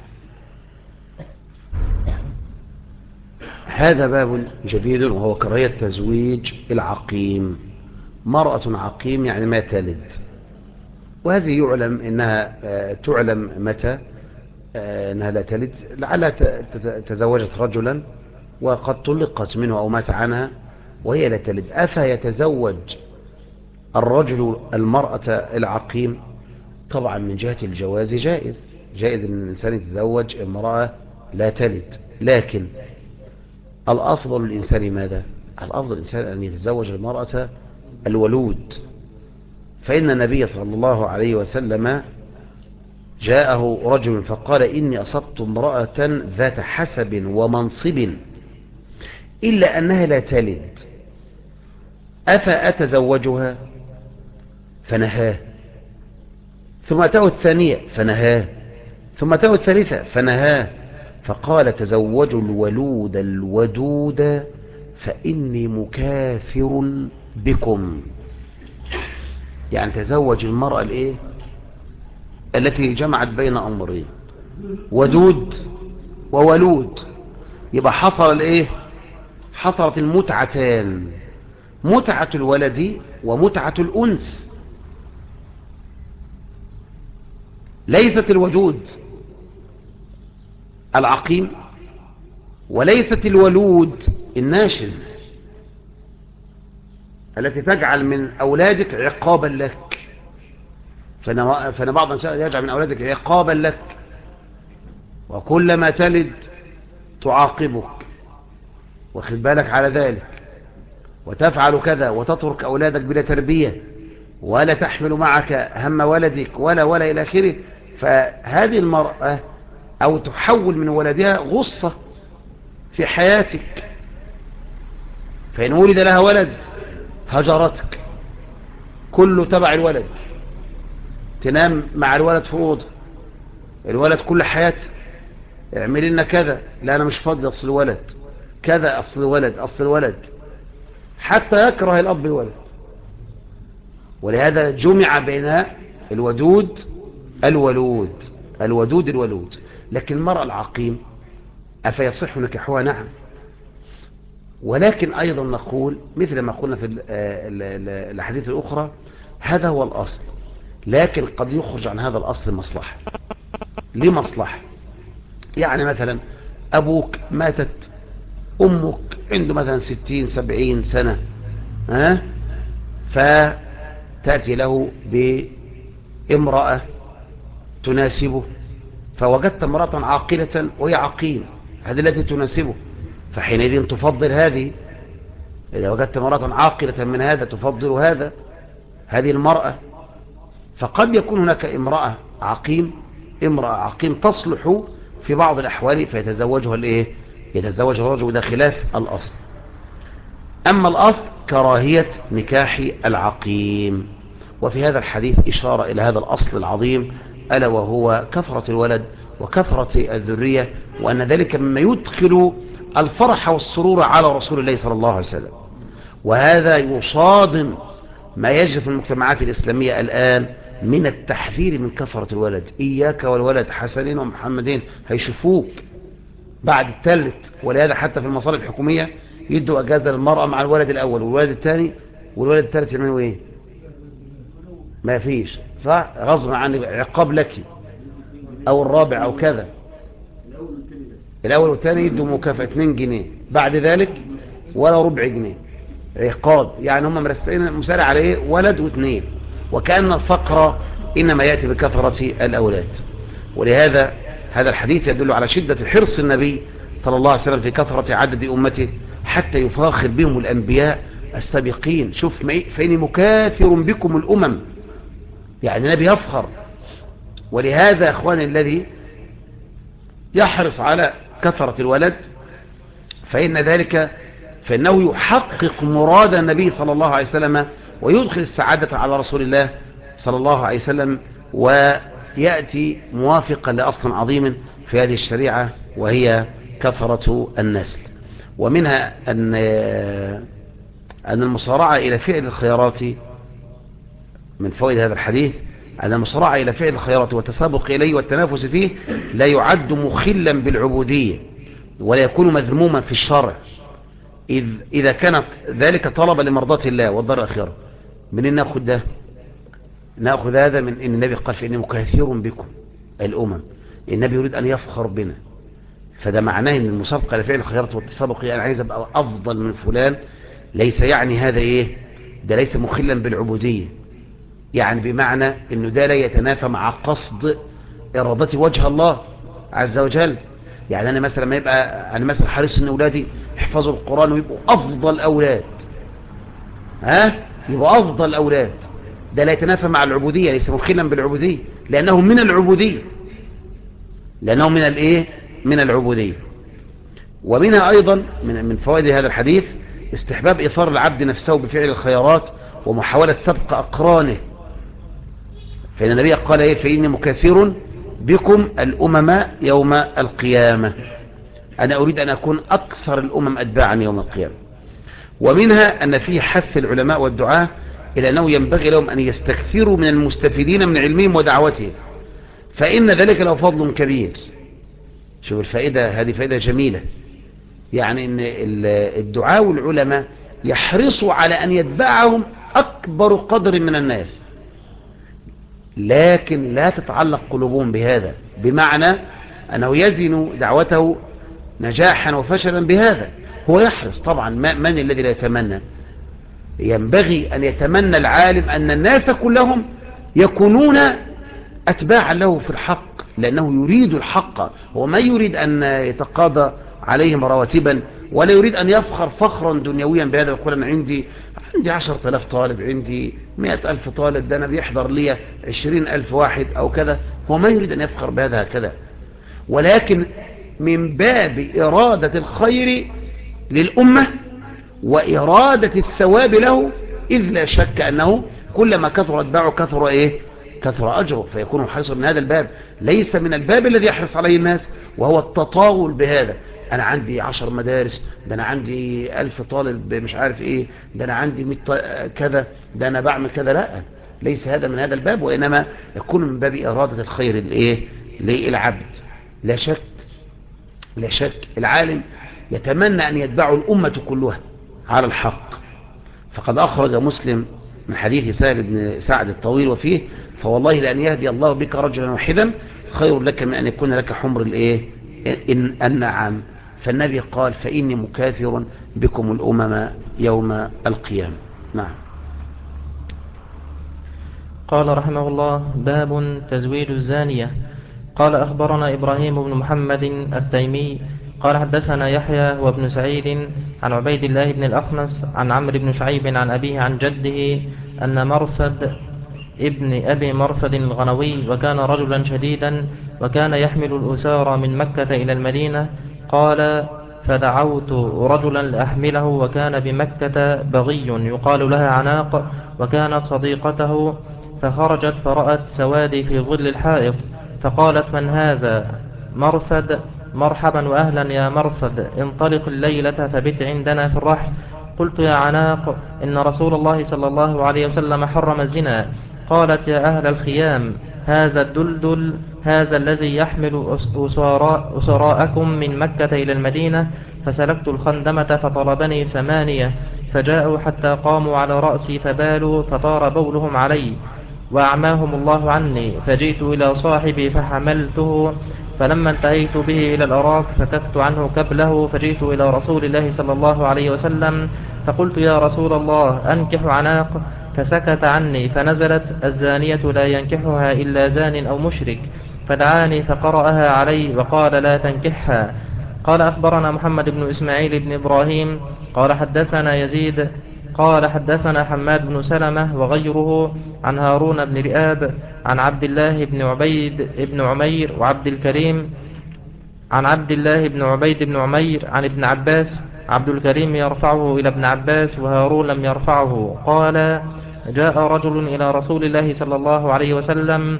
هذا باب جديد وهو كراهية تزويج العقيم. مرأة عقيم يعني ما تلد، وهذه يعلم إنها تعلم متى أنها لا تلد، لعلها تزوجت رجلا وقد طلقت منه أو مات عنها وهي لا تلد، أفيتزوج الرجل المرأة العقيم؟ طبعا من جهة الجواز جائز، جائز أن الإنسان يتزوج امرأة لا تلد، لكن الأفضل للإنسان ماذا؟ الأفضل للإنسان أن يتزوج المرأة الولود، فإن النبي صلى الله عليه وسلم جاءه رجل فقال إني أصبت امرأة ذات حسب ومنصب إلا أنها لا تلد، أفأتزوجها؟ فنهاه. ثم أتاه الثانية فنهاه، ثم أتاه الثالثة فنهاه، فقال تزوجوا الولود الودود فإني مكاثر بكم. يعني تزوج المرأة الايه التي جمعت بين أمرين، ودود وولود، يبقى حصل الايه حصلت المتعتان، متعة الولد ومتعة الأنس. ليست الودود العقيم وليست الولود الناشز التي تجعل من أولادك عقابا لك، فأنا بعض النساء يجعل من أولادك عقابا لك، وكلما تلد تعاقبك، واخد بالك على ذلك، وتفعل كذا وتترك أولادك بلا تربية ولا تحمل معك هم ولدك ولا إلى آخره. فهذه المرأة أو تحول من ولدها غصة في حياتك، فإن ولد لها ولد هجرتك، كله تبع الولد، تنام مع الولد في أوضة، الولد كل حياته اعمل لنا كذا، لا أنا مش فاضي أصل الولد كذا، أصل الولد أصل الولد، حتى يكره الأب الولد. ولهذا جمع بين الودود الولود، الودود الولود. لكن المرأة العقيم أفيصح نكاحها؟ نعم، ولكن أيضا نقول مثل ما قلنا في الأحاديث الأخرى هذا هو الأصل، لكن قد يخرج عن هذا الأصل مصلحة. لمصلحة، يعني مثلا أبوك ماتت أمك عنده مثلا 60-70 سنة، فتأتي له بامرأة تناسبه، فوجدت امرأة عاقلة وهي عقيم، هذه التي تناسبه، فحينئذ تفضل هذه. إذا وجدت امرأة عاقلة من هذا تفضل هذه المرأة. فقد يكون هناك امرأة عقيم تصلح في بعض الأحوال فيتزوجها الايه يتزوجها الرجل، وده خلاف الأصل. أما الأصل كراهية نكاح العقيم. وفي هذا الحديث إشارة إلى هذا الأصل العظيم، ألا وهو كثرة الولد وكثرة الذرية، وأن ذلك مما يدخل الفرح والسرور على رسول الله صلى الله عليه وسلم. وهذا يصادم ما يجري في المجتمعات الإسلامية الآن من التحذير من كثرة الولد. إياك والولد، حسنين ومحمدين هيشوفوك بعد الثالث. ولهذا حتى في المصالح الحكومية يدوا أجازة للمرأة مع الولد الأول والولد الثاني، والولد الثالث يعملوا إيه؟ ما فيش، صح؟ غصب عن عقاب لك، أو الرابع أو كذا. الأول والثاني يدوا مكافأة 2 جنيه، بعد ذلك ولا ربع جنيه عقاب. يعني هم مرسلين مسارع عليه ولد واثنين، وكأن الفقر إنما يأتي بكثرة الأولاد. ولهذا هذا الحديث يدل على شدة حرص النبي صلى الله عليه وسلم في كثرة عدد أمته حتى يفاخر بهم الأنبياء السابقين. شوف فإني مكاثر بكم الأمم، يعني النبي يفخر. ولهذا أخواني الذي يحرص على كثرة الولد فإنه يحقق مراد النبي صلى الله عليه وسلم ويدخل السعادة على رسول الله صلى الله عليه وسلم، ويأتي موافقا لأصل عظيم في هذه الشريعة وهي كثرة النسل. ومنها أن المصارعة إلى فعل الخيرات، من فوائد هذا الحديث أن المصارعة إلى فعل الخيرات والتسابق إليه والتنافس فيه لا يعد مخلا بالعبودية ولا يكون مذموما في الشرع، إذا كانت ذلك طلب لمرضاة الله والدار الآخرة. من نأخذ ده؟ نأخذ هذا من إن النبي قال فإني مكاثر بكم الأمم، النبي يريد أن يفخر بنا، فده معناه أن المسابقة لفعل الخيرات والتسابق يعني عايز أبقى أفضل من فلان، ليس يعني هذا إيه، ده ليس مخلا بالعبودية، يعني بمعنى أنه ده لا يتنافى مع قصد إرادة وجه الله عز وجل. يعني أنا مثلا ما يبقى أنا مثلا حريص أن أولادي يحفظوا القرآن ويبقوا أفضل أولاد، يبقوا أفضل أولاد، ده لا يتنافى مع العبودية، ليس مخلا بالعبودية، لأنه من العبودية، لأنه من الإيه، من العبودية. ومنها أيضا من فوائد هذا الحديث استحباب إثار العبد نفسه بفعل الخيرات ومحاولة سبق أقرانه، فإن النبي قال إيه، فإني مكثر بكم الأمم يوم القيامة، أنا أريد أن أكون أكثر الأمم أتباعا يوم القيامة. ومنها أن فيه حث العلماء والدعاة إلى أنه ينبغي لهم أن يستكثروا من المستفيدين من علمهم ودعوتهم، فإن ذلك له فضل كبير. شوف الفائدة، هذه فائدة جميلة، يعني أن الدعاة والعلماء يحرصوا على أن يتبعهم أكبر قدر من الناس، لكن لا تتعلق قلوبهم بهذا، بمعنى أنه يزن دعوته نجاحا وفشلا بهذا. هو يحرص طبعا، من الذي لا يتمنى؟ ينبغي أن يتمنى العالم أن الناس كلهم يكونون أتباعا له في الحق، لأنه يريد الحق، هو ما يريد أن يتقاضى عليهم رواتبا، ولا يريد أن يفخر فخرا دنيويا بهذا، يقول أنا عندي 10,000 طالب، عندي 100,000 طالب، ده أنا بيحضر لي 20,000 واحد أو كذا. هو ما يريد أن يفخر بهذا هكذا، ولكن من باب إرادة الخير للأمة وإرادة الثواب له، إذ لا شك أنه كلما كثر أتباعه كثر إيه، كثر أجره، فيكون حريصا من هذا الباب، ليس من الباب الذي يحرص عليه الناس وهو التطاول بهذا. أنا عندي 10 مدارس، ده أنا عندي 1000 طالب مش عارف إيه، ده أنا عندي 100 كذا، ده أنا بعمل كذا. لا، ليس هذا من هذا الباب، وإنما يكون من باب إرادة الخير الإيه للعبد. لا شك، لا شك العالم يتمنى أن يتبعه الأمة كلها على الحق. فقد أخرج مسلم من حديث سهل بن سعد الطويل وفيه: فوالله لأن يهدي الله بك رجلا واحدا خير لك من أن يكون لك حمر النعم. فالنبي قال فإني مكاثر بكم الأمم يوم القيامة. نعم. قال رحمه الله: باب تزويج الزانية. قال أخبرنا إبراهيم بن محمد التيمي قال حدثنا يحيى وابن سعيد عن عبيد الله بن الأخنس عن عمرو بن شعيب عن أبيه عن جده أن مرثد ابن أبي مرثد الغنوي وكان رجلا شديدا وكان يحمل الأسارى من مكة إلى المدينة. قال: فدعوت رجلا لأحمله وكان بمكة بغي يقال لها عناق وكانت صديقته، فخرجت فرأت سوادي في ظل الحائط، فقالت: من هذا؟ مرثد: مرحبا وأهلا يا مرثد، انطلق الليلة فبت عندنا في الرحل. قلت: يا عناق، إن رسول الله صلى الله عليه وسلم حرم الزنا. قالت: يا أهل الخيام، هذا الدلدل، هذا الذي يحمل أسراءكم من مكة إلى المدينة. فسلكت الخندمة فطلبني 8، فجاءوا حتى قاموا على رأسي فبالوا، فطار بولهم علي وأعماهم الله عني، فجئت إلى صاحبي فحملته، فلما انتهيت به إلى الأراك فكفت عنه كبله، فجئت إلى رسول الله صلى الله عليه وسلم فقلت: يا رسول الله، أنكح عناق؟ فسكت عني، فنزلت: الزانية لا ينكحها إلا زان أو مشرك. فدعاني فقرأها علي وقال: لا تنكحها. قال أخبرنا محمد بن إسماعيل بن إبراهيم قال حدثنا يزيد قال حدثنا حماد بن سلمة وغيره عن هارون بن رئاب عن عبد الله بن عبيد بن عمير وعبد الكريم عن عبد الله بن عبيد بن عمير عن ابن عباس، عبد الكريم يرفعه إلى ابن عباس وهارون لم يرفعه. قال: جاء رجل إلى رسول الله صلى الله عليه وسلم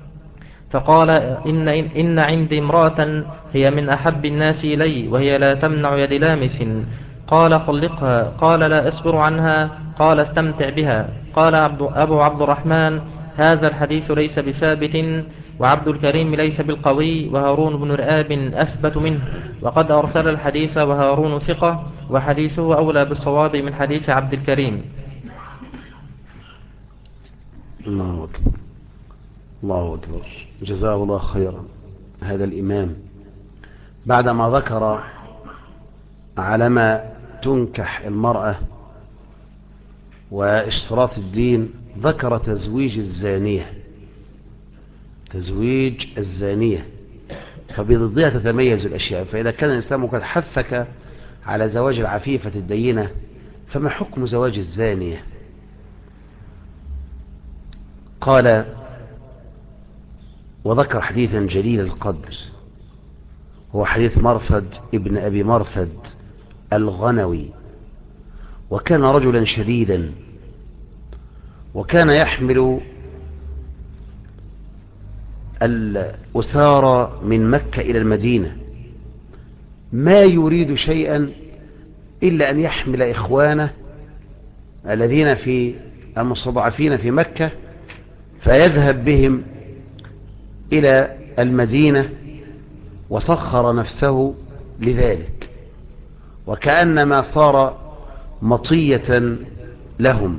فقال: إن عندي امرأة هي من أحب الناس إلي وهي لا تمنع يد لامس. قال: طلقها. قال: لا أصبر عنها. قال: استمتع بها. قال أبو عبد الرحمن: هذا الحديث ليس بثابت، وعبد الكريم ليس بالقوي، وهارون بن رئاب أثبت منه، وقد أرسل الحديث وهارون ثقة، وحديثه أولى بالصواب من حديث عبد الكريم. الله أكبر، الله أكبر، جزاه الله خيرا. هذا الإمام بعدما ذكر على ما تنكح المرأة واشتراط الدين، ذكر تزويج الزانية، فبضدها تتميز الأشياء. فإذا كان الإسلام قد حثك على زواج العفيفة الدينة، فما حكم زواج الزانية؟ قال وذكر حديثا جليل القدر، هو حديث مرثد ابن أبي مرثد الغنوي، وكان رجلا شديدا، وكان يحمل الأسارى من مكة إلى المدينة، ما يريد شيئا إلا أن يحمل إخوانه الذين في المستضعفين في مكة فيذهب بهم إلى المدينة، وسخر نفسه لذلك، وكأنما صار مطية لهم.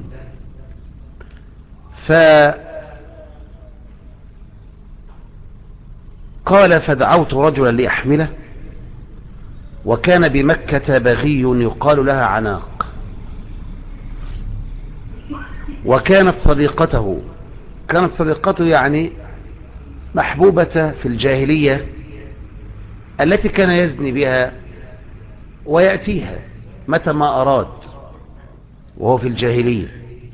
فقال فدعوت رجلا لأحمله، وكان بمكة بغي يقال لها عناق، وكانت صديقته يعني محبوبة في الجاهلية التي كان يزني بها ويأتيها متى ما أراد وهو في الجاهلية.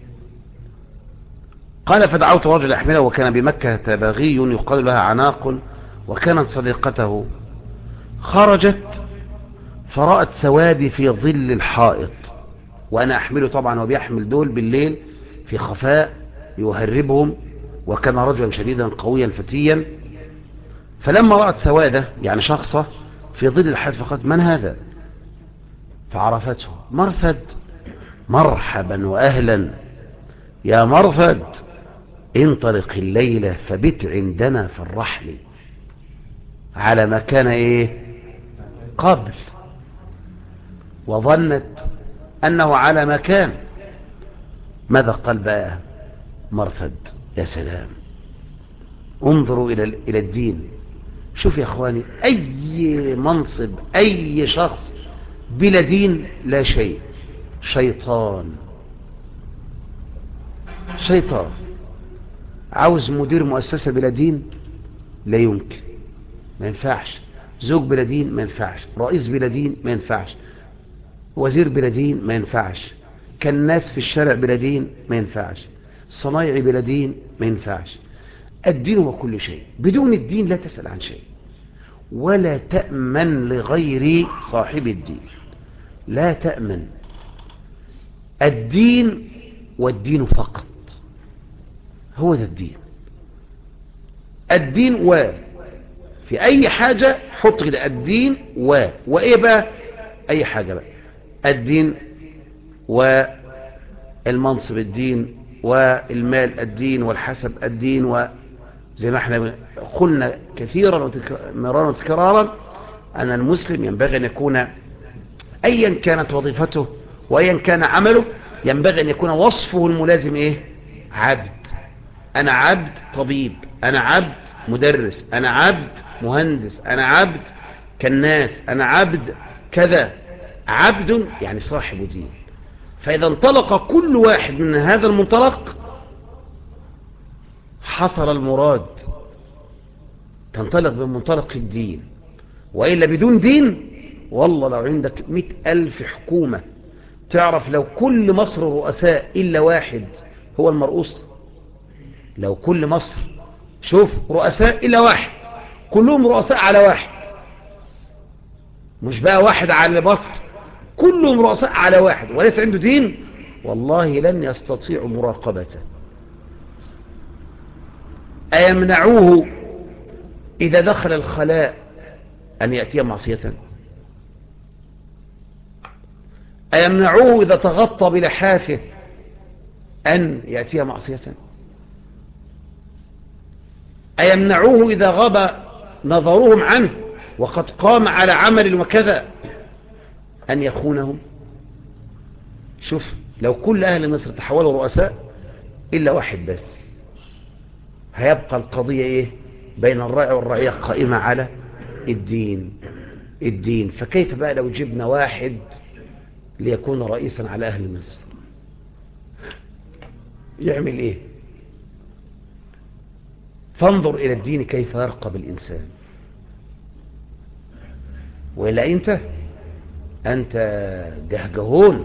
قال فدعوت رجل أحمله، وكان بمكة بغي يقال لها عناق، وكانت صديقته. خرجت فرأت سوادي في ظل الحائط، وأنا أحمله طبعا، وبيحمل دول بالليل في خفاء يهربهم، وكان رجلا شديدا قويا فتيا. فلما رأت سوادة يعني شخصة في ظل الحائط فقالت من هذا؟ فعرفته مرثد. مرحبا وأهلا يا مرثد، انطلق الليلة فبت عندنا في الرحل، على ما كان قبل، وظنت أنه على ما كان. ماذا قال بقى مرثد؟ يا سلام، انظروا إلى الدين. شوف يا أخواني، أي منصب، أي شخص بلا دين لا شيء، شيطان. عاوز مدير مؤسسة بلا دين؟ لا يمكن، ما ينفعش. زوج بلا دين ما ينفعش، رئيس بلا دين ما ينفعش، وزير بلا دين ما ينفعش، كالناس في الشارع بلا دين ما ينفعش، صنايعي بلا دين ما ينفعش. الدين هو كل شيء، بدون الدين لا تسأل عن شيء، ولا تأمن لغير صاحب الدين، لا تأمن. الدين والدين فقط، هو ذا الدين. الدين في أي حاجة حط كده الدين وإيه بقى؟ أي حاجة بقى، الدين والمنصب الدين، والمال الدين، والحسب الدين، وزي ما احنا قلنا كثيرا مرارا وتكرارا أن المسلم ينبغي أن يكون أيا كانت وظيفته وأيا كان عمله، ينبغي أن يكون وصفه الملازم عبد. أنا عبد طبيب، أنا عبد مدرس، أنا عبد مهندس، أنا عبد كالناس، أنا عبد كذا. عبد يعني صاحب دين. فإذا انطلق كل واحد من هذا المنطلق حصل المراد، تنطلق بمنطلق الدين. وإلا بدون دين، والله لو عندك 100,000 حكومة، تعرف لو كل مصر رؤساء إلا واحد هو المرؤوس، لو كل مصر شوف رؤساء إلا واحد، كلهم رؤساء على واحد، مش بقى واحد على مصر، كلهم رؤساء على واحد وليس عنده دين، والله لن يستطيعوا مراقبته. أيمنعوه إذا دخل الخلاء أن يأتي معصية؟ أيمنعوه إذا تغطى بلحافه أن يأتي معصية؟ أيمنعوه إذا غاب نظرهم عنه وقد قام على عمل وكذا أن يخونهم؟ شوف، لو كل أهل مصر تحولوا رؤساء إلا واحد بس، هيبقى القضية بين الراعي والرعية قائمة على الدين. فكيف بقى لو جبنا واحد ليكون رئيسا على أهل مصر، يعمل إيه؟ فانظر إلى الدين كيف يرقى بالإنسان. وإلا أنت جهجهون.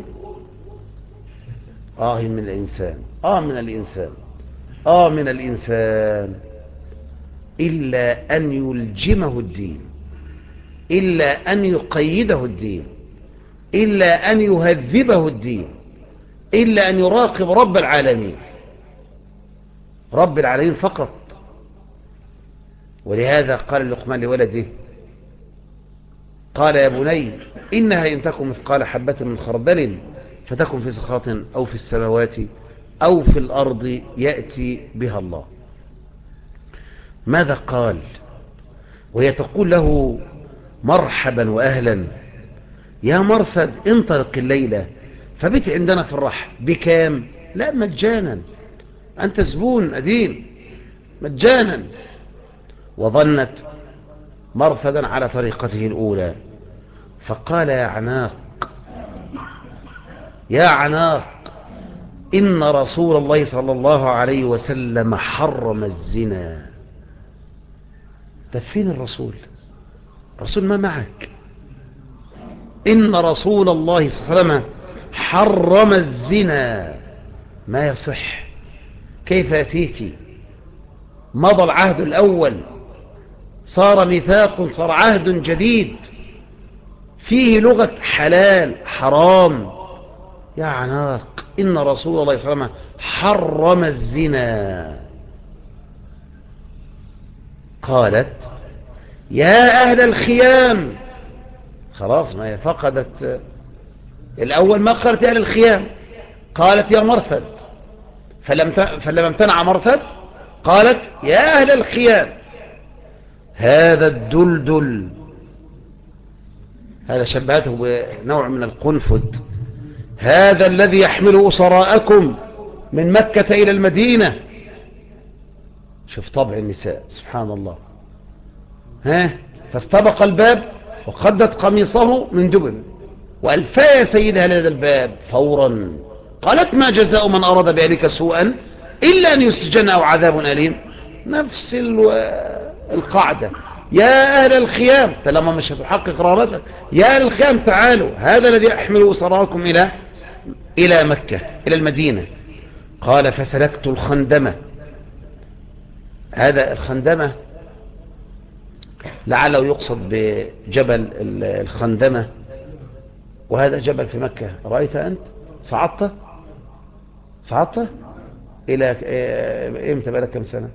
من الإنسان إلا أن يلجمه الدين، إلا أن يقيده الدين، إلا أن يهذبه الدين، إلا أن يراقب رب العالمين فقط. ولهذا قال لقمان لولده، قال يا بني إنها إن تكن مثقال حبة من خردل فتكن في صخرة أو في السماوات أو في الأرض يأتي بها الله. ماذا قال؟ وهي تقول له مرحبا وأهلا يا مرثد، انطلق الليلة فبت عندنا في الرحب. بكام؟ لا، مجانا، أنت زبون أدين، مجانا. وظنت مرثدا على طريقته الأولى، فقال يا عناق إن رسول الله صلى الله عليه وسلم حرم الزنا. فين الرسول ما معك؟ إن رسول الله صلى الله عليه وسلم حرم الزنا. ما يصح. كيف يأتيك؟ مضى العهد الأول، صار ميثاق، صار عهد جديد فيه لغة حلال حرام. يا عناق إن رسول الله صلى الله عليه وسلم حرم الزنا. قالت يا أهل الخيام. خلاص، ما هي فقدت الأول، ما قالت يا أهل الخيام، قالت يا مرثد. فلما امتنع مرثد قالت يا أهل الخيام. هذا الدلدل، هذا شبهته بنوع من القنفذ، هذا الذي يحمل أسراءكم من مكة إلى المدينة. شوف طبع النساء سبحان الله. فاستبق الباب وقدت قميصه من دبر وألفى يا سيدها لدى الباب فورا. قالت ما جزاء من أراد بذلك سوءا إلا أن يسجن أو عذاب أليم. نفس القاعدة. يا أهل الخيام، لما مش هتحقق رغبتك، يا أهل الخيام تعالوا، هذا الذي أحمل أسراكم إلى مكة إلى المدينة. قال فسلكت الخندمة. هذا الخندمة لعله يقصد بجبل الخندمة، وهذا جبل في مكة. رأيت أنت؟ صعدت إلى إمتى؟ بقى لك كم سنة؟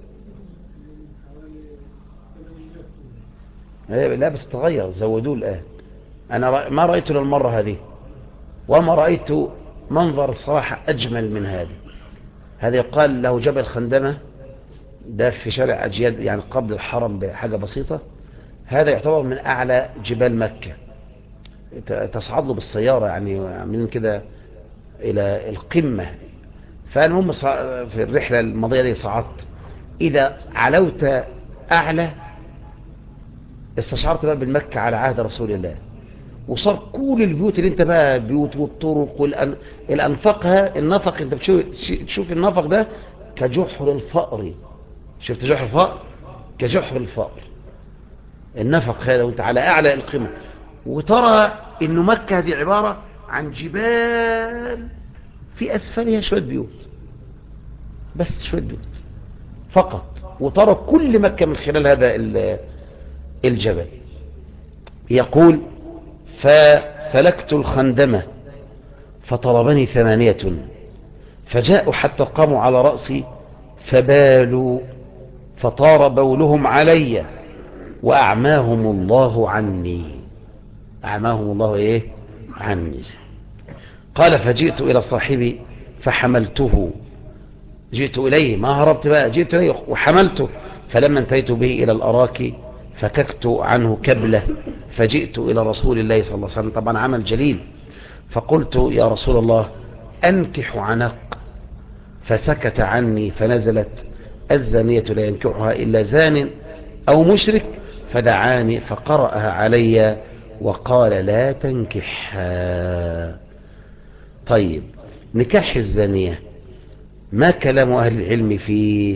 لا بس تغير، زودوه الآن. أنا ما رأيته للمرة هذه، وما رأيت منظر صراحة أجمل من هذا يقال له جبل خندمة. ده في شارع أجياد، يعني قبل الحرم بحاجة بسيطة. هذا يعتبر من أعلى جبال مكة، تصعد له بالسيارة، يعني من كده إلى القمة. فالمهم في الرحلة الماضية دي صعدت. إذا علوت أعلى استشعرت بقى بالمكة على عهد رسول الله، وصار كل البيوت اللي انت بقى بيوت والطرق والأنفاق. النفق انت تشوف النفق ده كجحر الفأر. شفت جحر الفأر؟ كجحر الفأر النفق هذا، وانت على أعلى القمة. وترى إنه مكة دي عبارة عن جبال في أسفلها شوية بيوت، بس شوية بيوت فقط. وترى كل مكة من خلال هذا الجبل. يقول فسلكت الخندمة فطلبني 8 فجاءوا حتى قاموا على رأسي فبالوا فطار بولهم علي وأعماهم الله عني. أعماهم الله عني. قال فجئت إلى صاحبي فحملته. جئت إليه، ما هربت بقى، جئت إليه وحملته. فلما انتهيت به إلى الأراك فككت عنه كبلة فجئت إلى رسول الله صلى الله عليه وسلم. طبعا عمل جليل. فقلت يا رسول الله أنكح عنق، فسكت عني. فنزلت الزانية لا ينكحها إلا زان أو مشرك فدعاني فقرأها علي وقال لا تنكحها. طيب، نكاح الزانية ما كلام أهل العلم فيه؟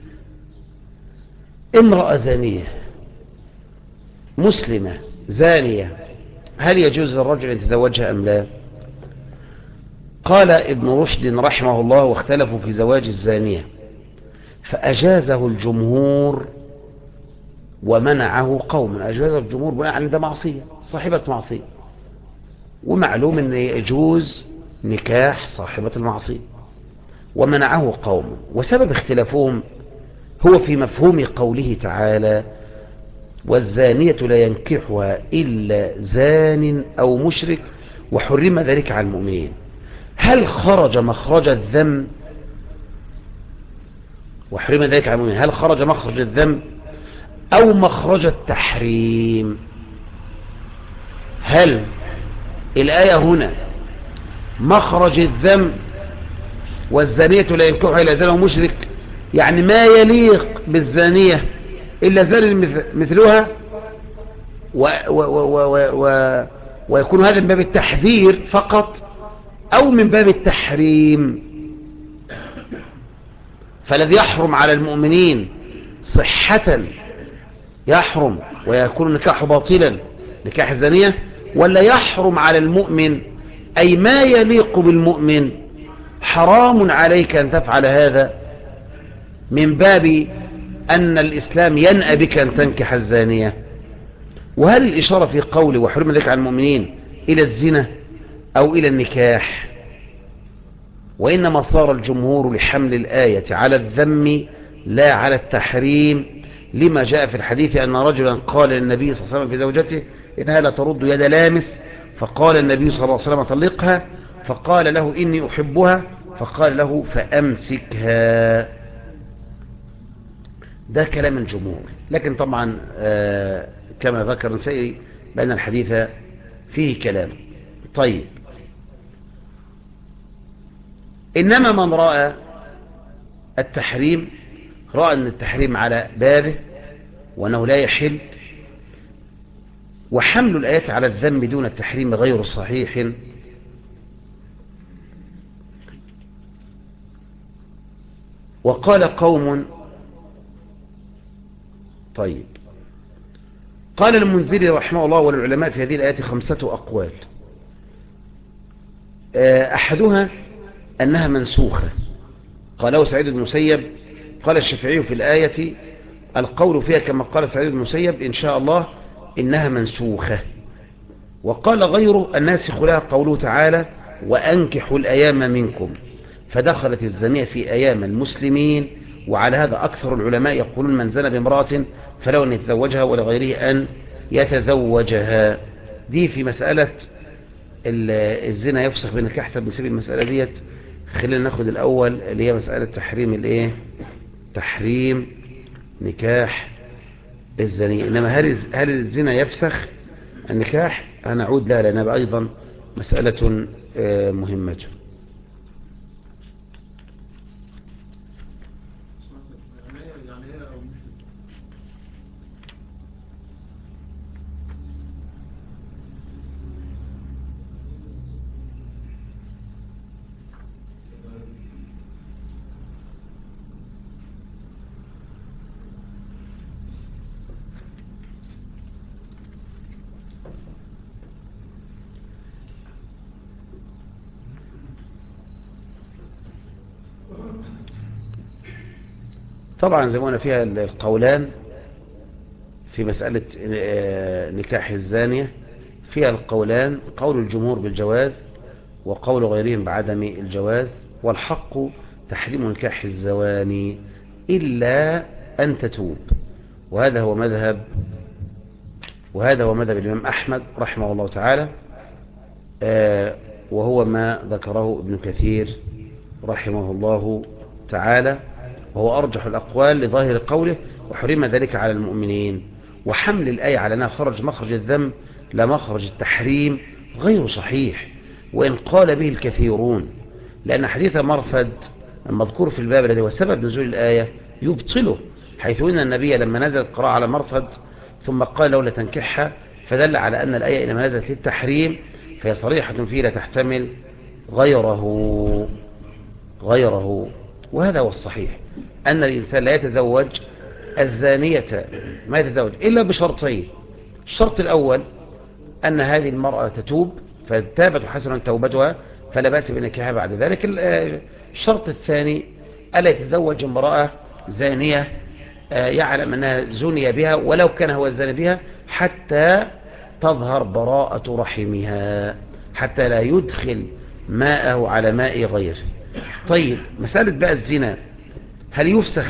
امرأة زانية مسلمة زانية، هل يجوز للرجل أن يتزوجها أم لا؟ قال ابن رشد رحمه الله واختلفوا في زواج الزانية، فأجازه الجمهور ومنعه قوم. أجازه الجمهور بناء على ده معصية، صاحبة معصية، ومعلوم أن يجوز نكاح صاحبة المعصية، ومنعه قوم. وسبب اختلافهم هو في مفهوم قوله تعالى والزانية لا ينكحها إلا زان أو مشرك وحرم ذلك على المؤمنين. هل خرج مخرج الذم وحرم ذلك على المؤمنين؟ هل خرج مخرج الذم أو مخرج التحريم؟ هل الآية هنا مخرج الذم والزانية لا ينكحها إلا زان أو مشرك، يعني ما يليق بالزانية إلا زان مثلها، ويكون هذا من باب التحذير فقط أو من باب التحريم؟ فالذي يحرم على المؤمنين صحة يحرم ويكون نكاح باطلا نكاح الزانية، ولا يحرم على المؤمن أي ما يليق بالمؤمن حرام عليك أن تفعل هذا من باب أن الإسلام ينأى بك أن تنكح الزانية؟ وهل الإشارة في قوله وحرم ذلك على المؤمنين إلى الزنا أو إلى النكاح؟ وإنما صار الجمهور لحمل الآية على الذم لا على التحريم، لما جاء في الحديث أن رجلا قال للنبي صلى الله عليه وسلم في زوجته إنها لا ترد يد لامس، فقال النبي صلى الله عليه وسلم طلقها، فقال له إني أحبها، فقال له فأمسكها. ده كلام الجمهور، لكن طبعا كما ذكر نسائي بأن الحديث فيه كلام. طيب، إنما من رأى التحريم رأى أن التحريم على بابه وأنه لا يحل، وحمل الآيات على الذم دون التحريم غير صحيح. وقال قوم طيب، قال المنذري رحمه الله والعلماء في هذه الآيات 5 أقوال. أحدها أنها منسوخة، قاله سعيد بن المسيب. قال الشافعي في الآية القول فيها كما قال سعيد بن المسيب إن شاء الله إنها منسوخة. وقال غيره الناسخ لها قوله تعالى وأنكحوا الأيام منكم، فدخلت الزانية في أيام المسلمين. وعلى هذا أكثر العلماء يقولون من زنى بامرأة فلو أن يتزوجها ولغيره أن يتزوجها. دي في مسألة الزنا يفسخ بالنكاح. طب نسيب المسألة ديت، خلينا ناخد الأول اللي هي مسألة تحريم الايه، تحريم نكاح الزانية. إنما هل الزنا يفسخ النكاح؟ هنعود لا، لأنها أيضا مسألة مهمة. طبعا زي ما قلنا فيها القولان في مسألة نكاح الزانية، فيها القولان، قول الجمهور بالجواز وقول غيرهم بعدم الجواز. والحق تحريم نكاح الزواني إلا أن تتوب، وهذا هو مذهب الإمام أحمد رحمه الله تعالى، وهو ما ذكره ابن كثير رحمه الله تعالى، وهو أرجح الأقوال لظاهر قوله وحرم ذلك على المؤمنين. وحمل الآية على أنها خرج مخرج الذم لا مخرج التحريم غير صحيح، وإن قال به الكثيرون، لأن حديث مرفد المذكور في الباب الذي هو سبب نزول الآية يبطله، حيث أن النبي لما نزل القراءة على مرصد ثم قال لولا تنكحها، فدل على أن الآية إنما نزلت للتحريم، فهي صريحة فيه لا تحتمل غيره. وهذا هو الصحيح، أن الإنسان لا يتزوج الزانية، ما يتزوج إلا بشرطين. الشرط الأول أن هذه المرأة تتوب، فتابت وحسن توبتها فلا بأس بنكاحها بعد ذلك. الشرط الثاني ألا يتزوج امرأة زانية يعلم أنها زني بها ولو كان هو الزاني بها، حتى تظهر براءة رحمها، حتى لا يدخل ماءه على ماء غيره. طيب مسألة بقى الزنا، هل يفسخ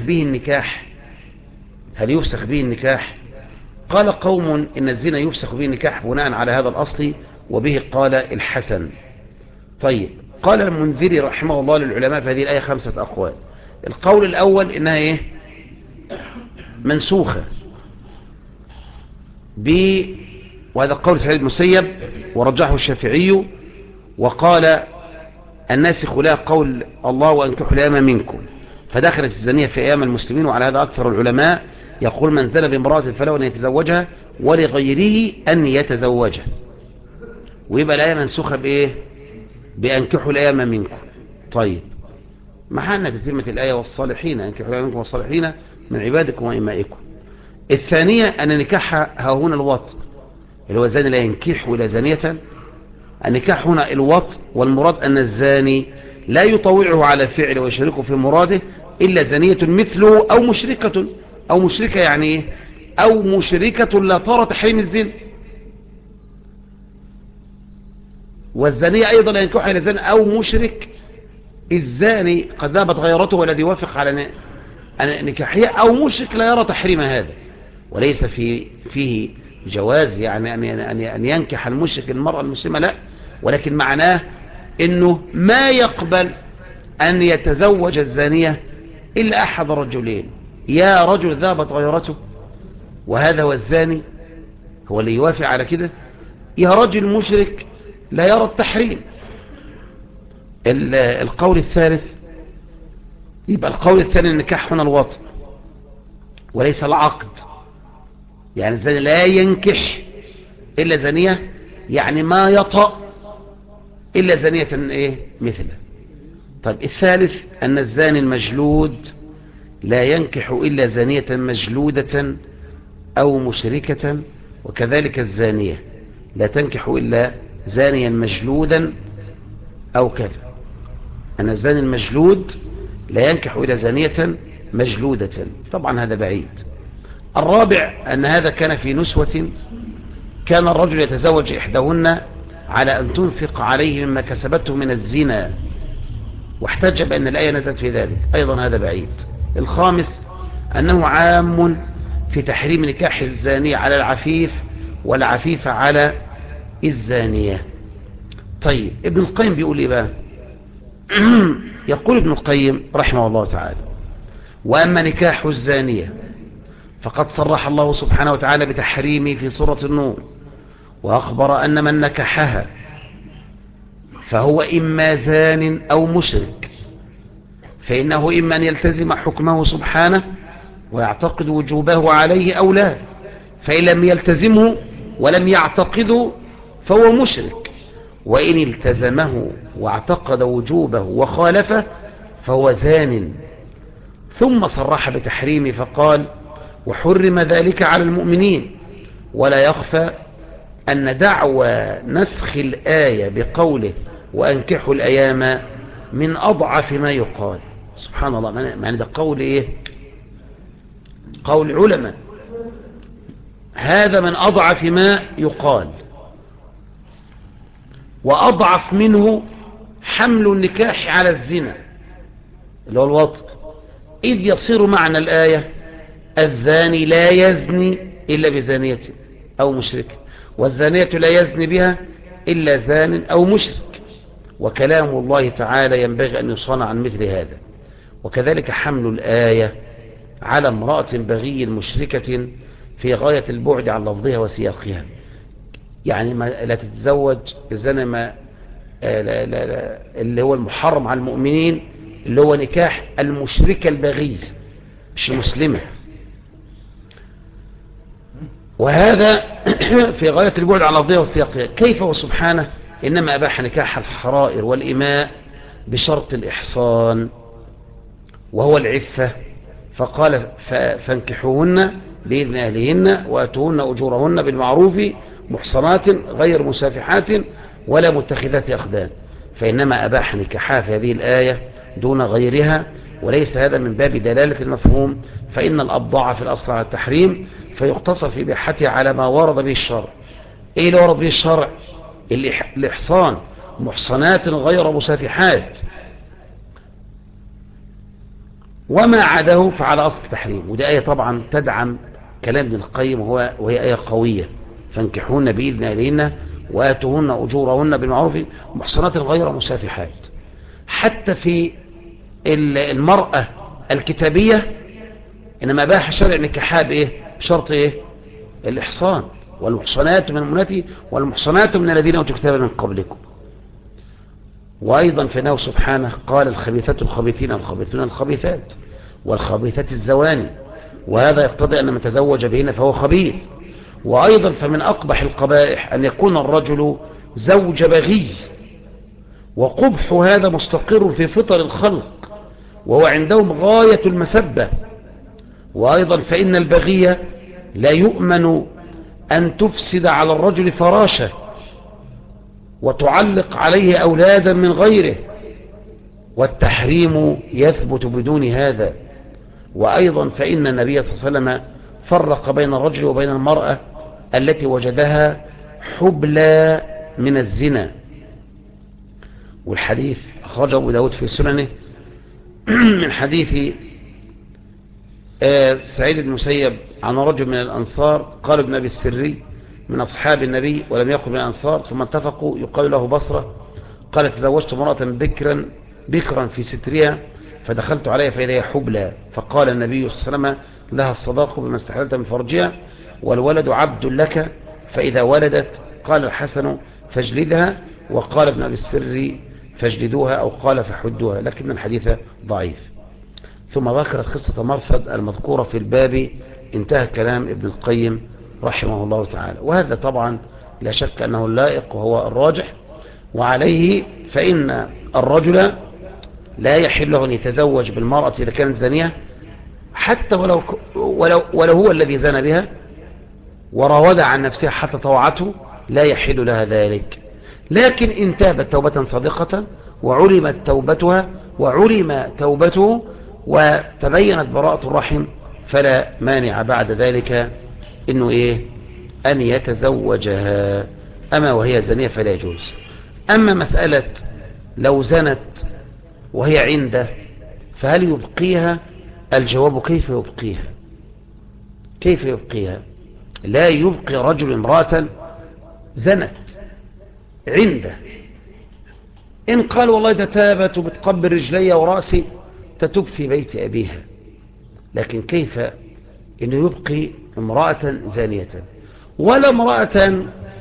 به النكاح؟ قال قوم إن الزنا يفسخ به النكاح بناء على هذا الأصل، وبه قال الحسن. طيب قال المنذري رحمه الله للعلماء في هذه الآية 5 أقوال. القول الأول إنها منسوخة وهذا قول سعيد المسيب ورجحه الشافعي، وقال الناسخ لها قول الله وأنكحوا الأيام منكم، فدخلت الزانية في أيام المسلمين، وعلى هذا أكثر العلماء. يقول من زنى بامرأة فله أن يتزوجها ولغيره أن يتزوجها، ويبقى الآية منسوخة بأنكحوا الأيام منكم. طيب محلنا تتمة الآية والصالحين، أنكحوا الأيام منكم والصالحين من عبادكم وإمائكم. الثانية أن نكاحها ها هنا الوطء، اللي هو الزاني لا ينكح ولا زانية. النكاح هنا الوطء، والمراد أن الزاني لا يطوعه على فعله ويشاركه في مراده إلا زانية مثله أو مشركة يعني أو مشركة لا ترى تحريم الزنا. والزانية أيضا لا ينكح إلى زاني أو مشرك. الزاني قد ذهبت غيرته والذي يوافق على نكاحية، أو مشرك لا يرى تحريم هذا، وليس فيه جواز يعني أن ينكح المشرك المرأة المسلمة، لا، ولكن معناه أنه ما يقبل أن يتزوج الزانية إلا أحد رجلين: يا رجل ذهبت غيرته وهذا هو الزاني هو اللي يوافق على كده، يا رجل مشرك لا يرى التحريم. القول الثالث، يبقى القول الثاني النكاح هنا الوطء وليس العقد، يعني الزاني لا ينكح إلا زانية، يعني ما يطأ إلا زانية مثله. طيب الثالث أن الزاني المجلود لا ينكح إلا زانية مجلودة أو مشركة، وكذلك الزانية لا تنكح إلا زانيا مجلودا أو كذا. أن الزاني المجلود لا ينكح إلا زانية مجلودة، طبعا هذا بعيد. الرابع أن هذا كان في نسوة، كان الرجل يتزوج إحداهن على أن تنفق عليه مما كسبته من الزنا، واحتج بأن الآية نزلت في ذلك، أيضا هذا بعيد. الخامس أنه عام في تحريم نكاح الزانية على العفيف والعفيف على الزانية. طيب ابن القيم بيقول إيه بقى؟ يقول ابن القيم رحمه الله تعالى: وأما نكاح الزانية فقد صرح الله سبحانه وتعالى بتحريمه في سورة النور، وأخبر أن من نكحها فهو إما زان أو مشرك، فإنه إما أن يلتزم حكمه سبحانه ويعتقد وجوبه عليه أو لا، فإن لم يلتزمه ولم يعتقده فهو مشرك، وإن التزمه واعتقد وجوبه وخالفه فهو زان. ثم صرح بتحريمه فقال: وحرم ذلك على المؤمنين. ولا يخفى أن دعوى نسخ الآية بقوله وأنكحوا الأيام من أضعف ما يقال. سبحان الله، معنى ده قول قول علماء، هذا من أضعف ما يقال. وأضعف منه حمل النكاح على الزنا اللي هو الوطء، إذ يصير معنى الآية: الزاني لا يزني إلا بزانية أو مشرك، والزانية لا يزني بها إلا زان أو مشرك. وكلام الله تعالى ينبغي أن يصان عن مثل هذا. وكذلك حمل الآية على امرأة بغي مشركة في غاية البعد عن لفظها وسياقها، يعني لا تتزوج الزنا اللي هو المحرم على المؤمنين، اللي هو نكاح المشركة البغي، مش المسلمة. وهذا في غاية البعد عن الأرضية والسياقية. كيف وسبحانه إنما أباح نكاح الحرائر والإماء بشرط الإحصان وهو العفة، فقال فانكحوهن بإذن أهلهن وأتوهن أجورهن بالمعروف محصنات غير مسافحات ولا متخذات أخدان، فإنما أباح نكاحها في هذه الآية دون غيرها، وليس هذا من باب دلالة المفهوم، فإن الأبضاع في الأصل على التحريم، فيقتصر في إباحتها على ما ورد به الشرع. إيه اللي ورد به الشرع؟ الإحصان، محصنات غير مسافحات، وما عداه فعلى أصل التحريم. ودي آية طبعا تدعم كلام ابن القيم، وهي آية قوية. فانكحوهن بإذن أهلهن وآتوهن أجورهن بالمعروف محصنات غير مسافحات. حتى في المرأة الكتابية إنما باح شرع نكاحها بإيه؟ بشرط إيه؟ الإحصان، والمحصنات من المؤمنات والمحصنات من الذين أوتوا الكتاب من قبلكم. وأيضا فإنه سبحانه قال الخبيثات الخبيثين الخبيثون الخبيثات والخبيثات الزواني، وهذا يقتضي أن من تزوج بهن فهو خبيث. وأيضا فمن أقبح القبائح أن يكون الرجل زوج بغي، وقبح هذا مستقر في فطر الخلق، وهو عندهم غاية المسبة. وأيضا فإن البغي لا يؤمن أن تفسد على الرجل فراشه وتعلق عليه أولادا من غيره، والتحريم يثبت بدون هذا. وأيضا فإن النبي صلى الله عليه وسلم فرق بين الرجل وبين المرأة التي وجدها حبلى من الزنا، والحديث أخرجه أبو داود في سننه من حديث سعيد بن المسيب عن رجل من الأنصار قال ابن أبي السري من أصحاب النبي ولم يقل من الأنصار، ثم اتفقوا يقال له بصرة، قال تزوجت امرأة بكرا في سترها فدخلت عليها فإذا هي حبلى، فقال النبي صلى الله عليه وسلم لها الصداق بما استحللت من فرجها والولد عبد لك فإذا ولدت. قال الحسن فاجلدها، وقال ابن أبي السري فاجلدوها أو قال فحدوها، لكن الحديث ضعيف. ثم ذكرت قصة مرثد المذكورة في الباب. انتهى كلام ابن القيم رحمه الله تعالى، وهذا طبعا لا شك أنه اللائق وهو الراجح. وعليه فإن الرجل لا يحل له أن يتزوج بالمرأة إذا كانت زانية، حتى ولو هو الذي زنى بها وراود عن نفسها حتى طوعته، لا يحل لها ذلك. لكن إن تابت توبة صادقة وعلمت توبتها وعلم توبته وتبينت براءة الرحم، فلا مانع بعد ذلك إنه أن يتزوجها. أما وهي زانية فلا يجوز. أما مسألة لو زنت وهي عنده فهل يبقيها؟ الجواب كيف يبقيها؟ كيف يبقيها؟ لا يبقي رجل امرأة زنت عنده. إن قال والله ده تابت وبتقبل رجلي ورأسي تتوب في بيت أبيها، لكن كيف إنه يبقي امرأة زانية؟ ولا امرأة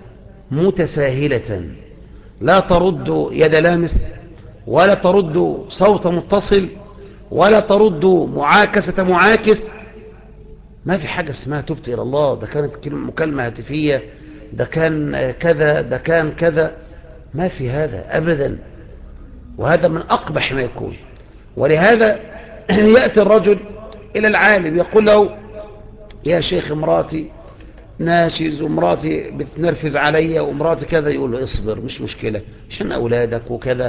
متساهلة لا ترد يد لامس ولا ترد صوت متصل ولا ترد معاكسة معاكس. ما في حاجة اسمها تبت إلى الله، ده كانت مكالمة هاتفية، ده كان كذا، ده كان كذا، ما في هذا أبدا، وهذا من أقبح ما يكون. ولهذا يأتي الرجل إلى العالم يقول له يا شيخ امراتي ناشز وامراتي بتنرفز علي وامراتي كذا، يقول له اصبر مش مشكلة عشان أولادك وكذا،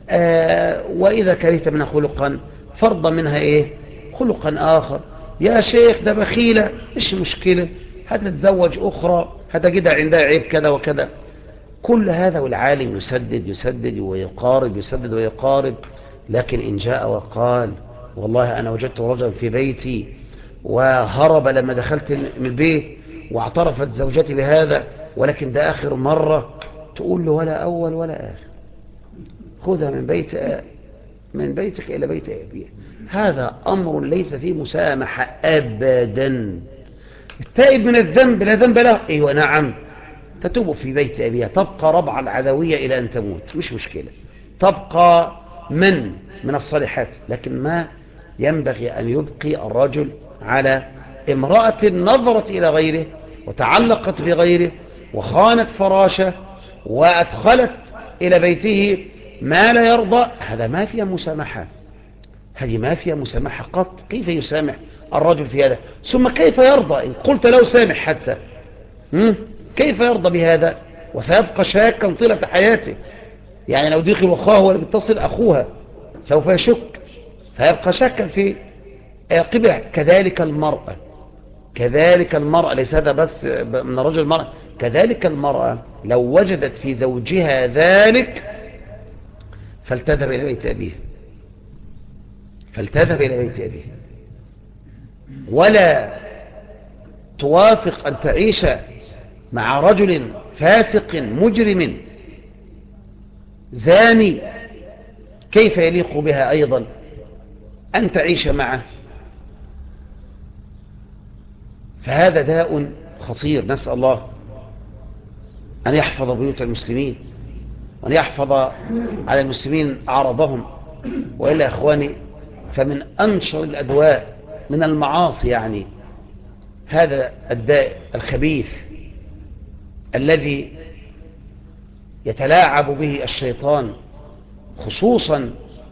وإذا كرهت منها خلقا فرض منها خلقا آخر. يا شيخ ده بخيلة مش مشكلة، هتتزوج أخرى هتجدها عندها عيب كذا وكذا. كل هذا والعالم يسدد ويقارب، يسدد ويقارب. لكن إن جاء وقال والله أنا وجدت رجلا في بيتي وهرب لما دخلت من البيت واعترفت زوجتي بهذا، ولكن ده آخر مرة، تقول له ولا أول ولا آخر، خذها من بيتك إلى بيت أبيها. هذا أمر ليس فيه مسامحة أبدا. التائب من الذنب لا ذنب له، أيوة نعم، تتوب في بيت أبيها، تبقى ربع العدوية إلى أن تموت مش مشكلة، تبقى من الصالحات. لكن ما ينبغي أن يبقي الرجل على امرأة نظرت إلى غيره وتعلقت بغيره وخانت فراشه وأدخلت إلى بيته ما لا يرضى، هذا ما فيها مسامحة، هذه ما فيها مسامحة قط. كيف يسامح الرجل في هذا؟ ثم كيف يرضى إن قلت له سامح حتى؟ كيف يرضى بهذا؟ وسيبقى شاكا طيلة حياته. يعني لو دخل أخاه ولا بيتصل أخوها سوف يشك، فيبقى شاكا في قبح. كذلك المرأة ليس هذا بس من الرجل المرأة، كذلك المرأة لو وجدت في زوجها ذلك فلتذهب إلى بيت أبيه، ولا توافق أن تعيش مع رجل فاسق مجرم زاني. كيف يليق بها أيضا أن تعيش معه؟ فهذا داء خطير. نسأل الله أن يحفظ بيوت المسلمين وأن يحفظ على المسلمين أعراضهم. وإلا أخواني، فمن أنشر الأدواء من المعاصي يعني هذا الداء الخبيث الذي يتلاعب به الشيطان، خصوصا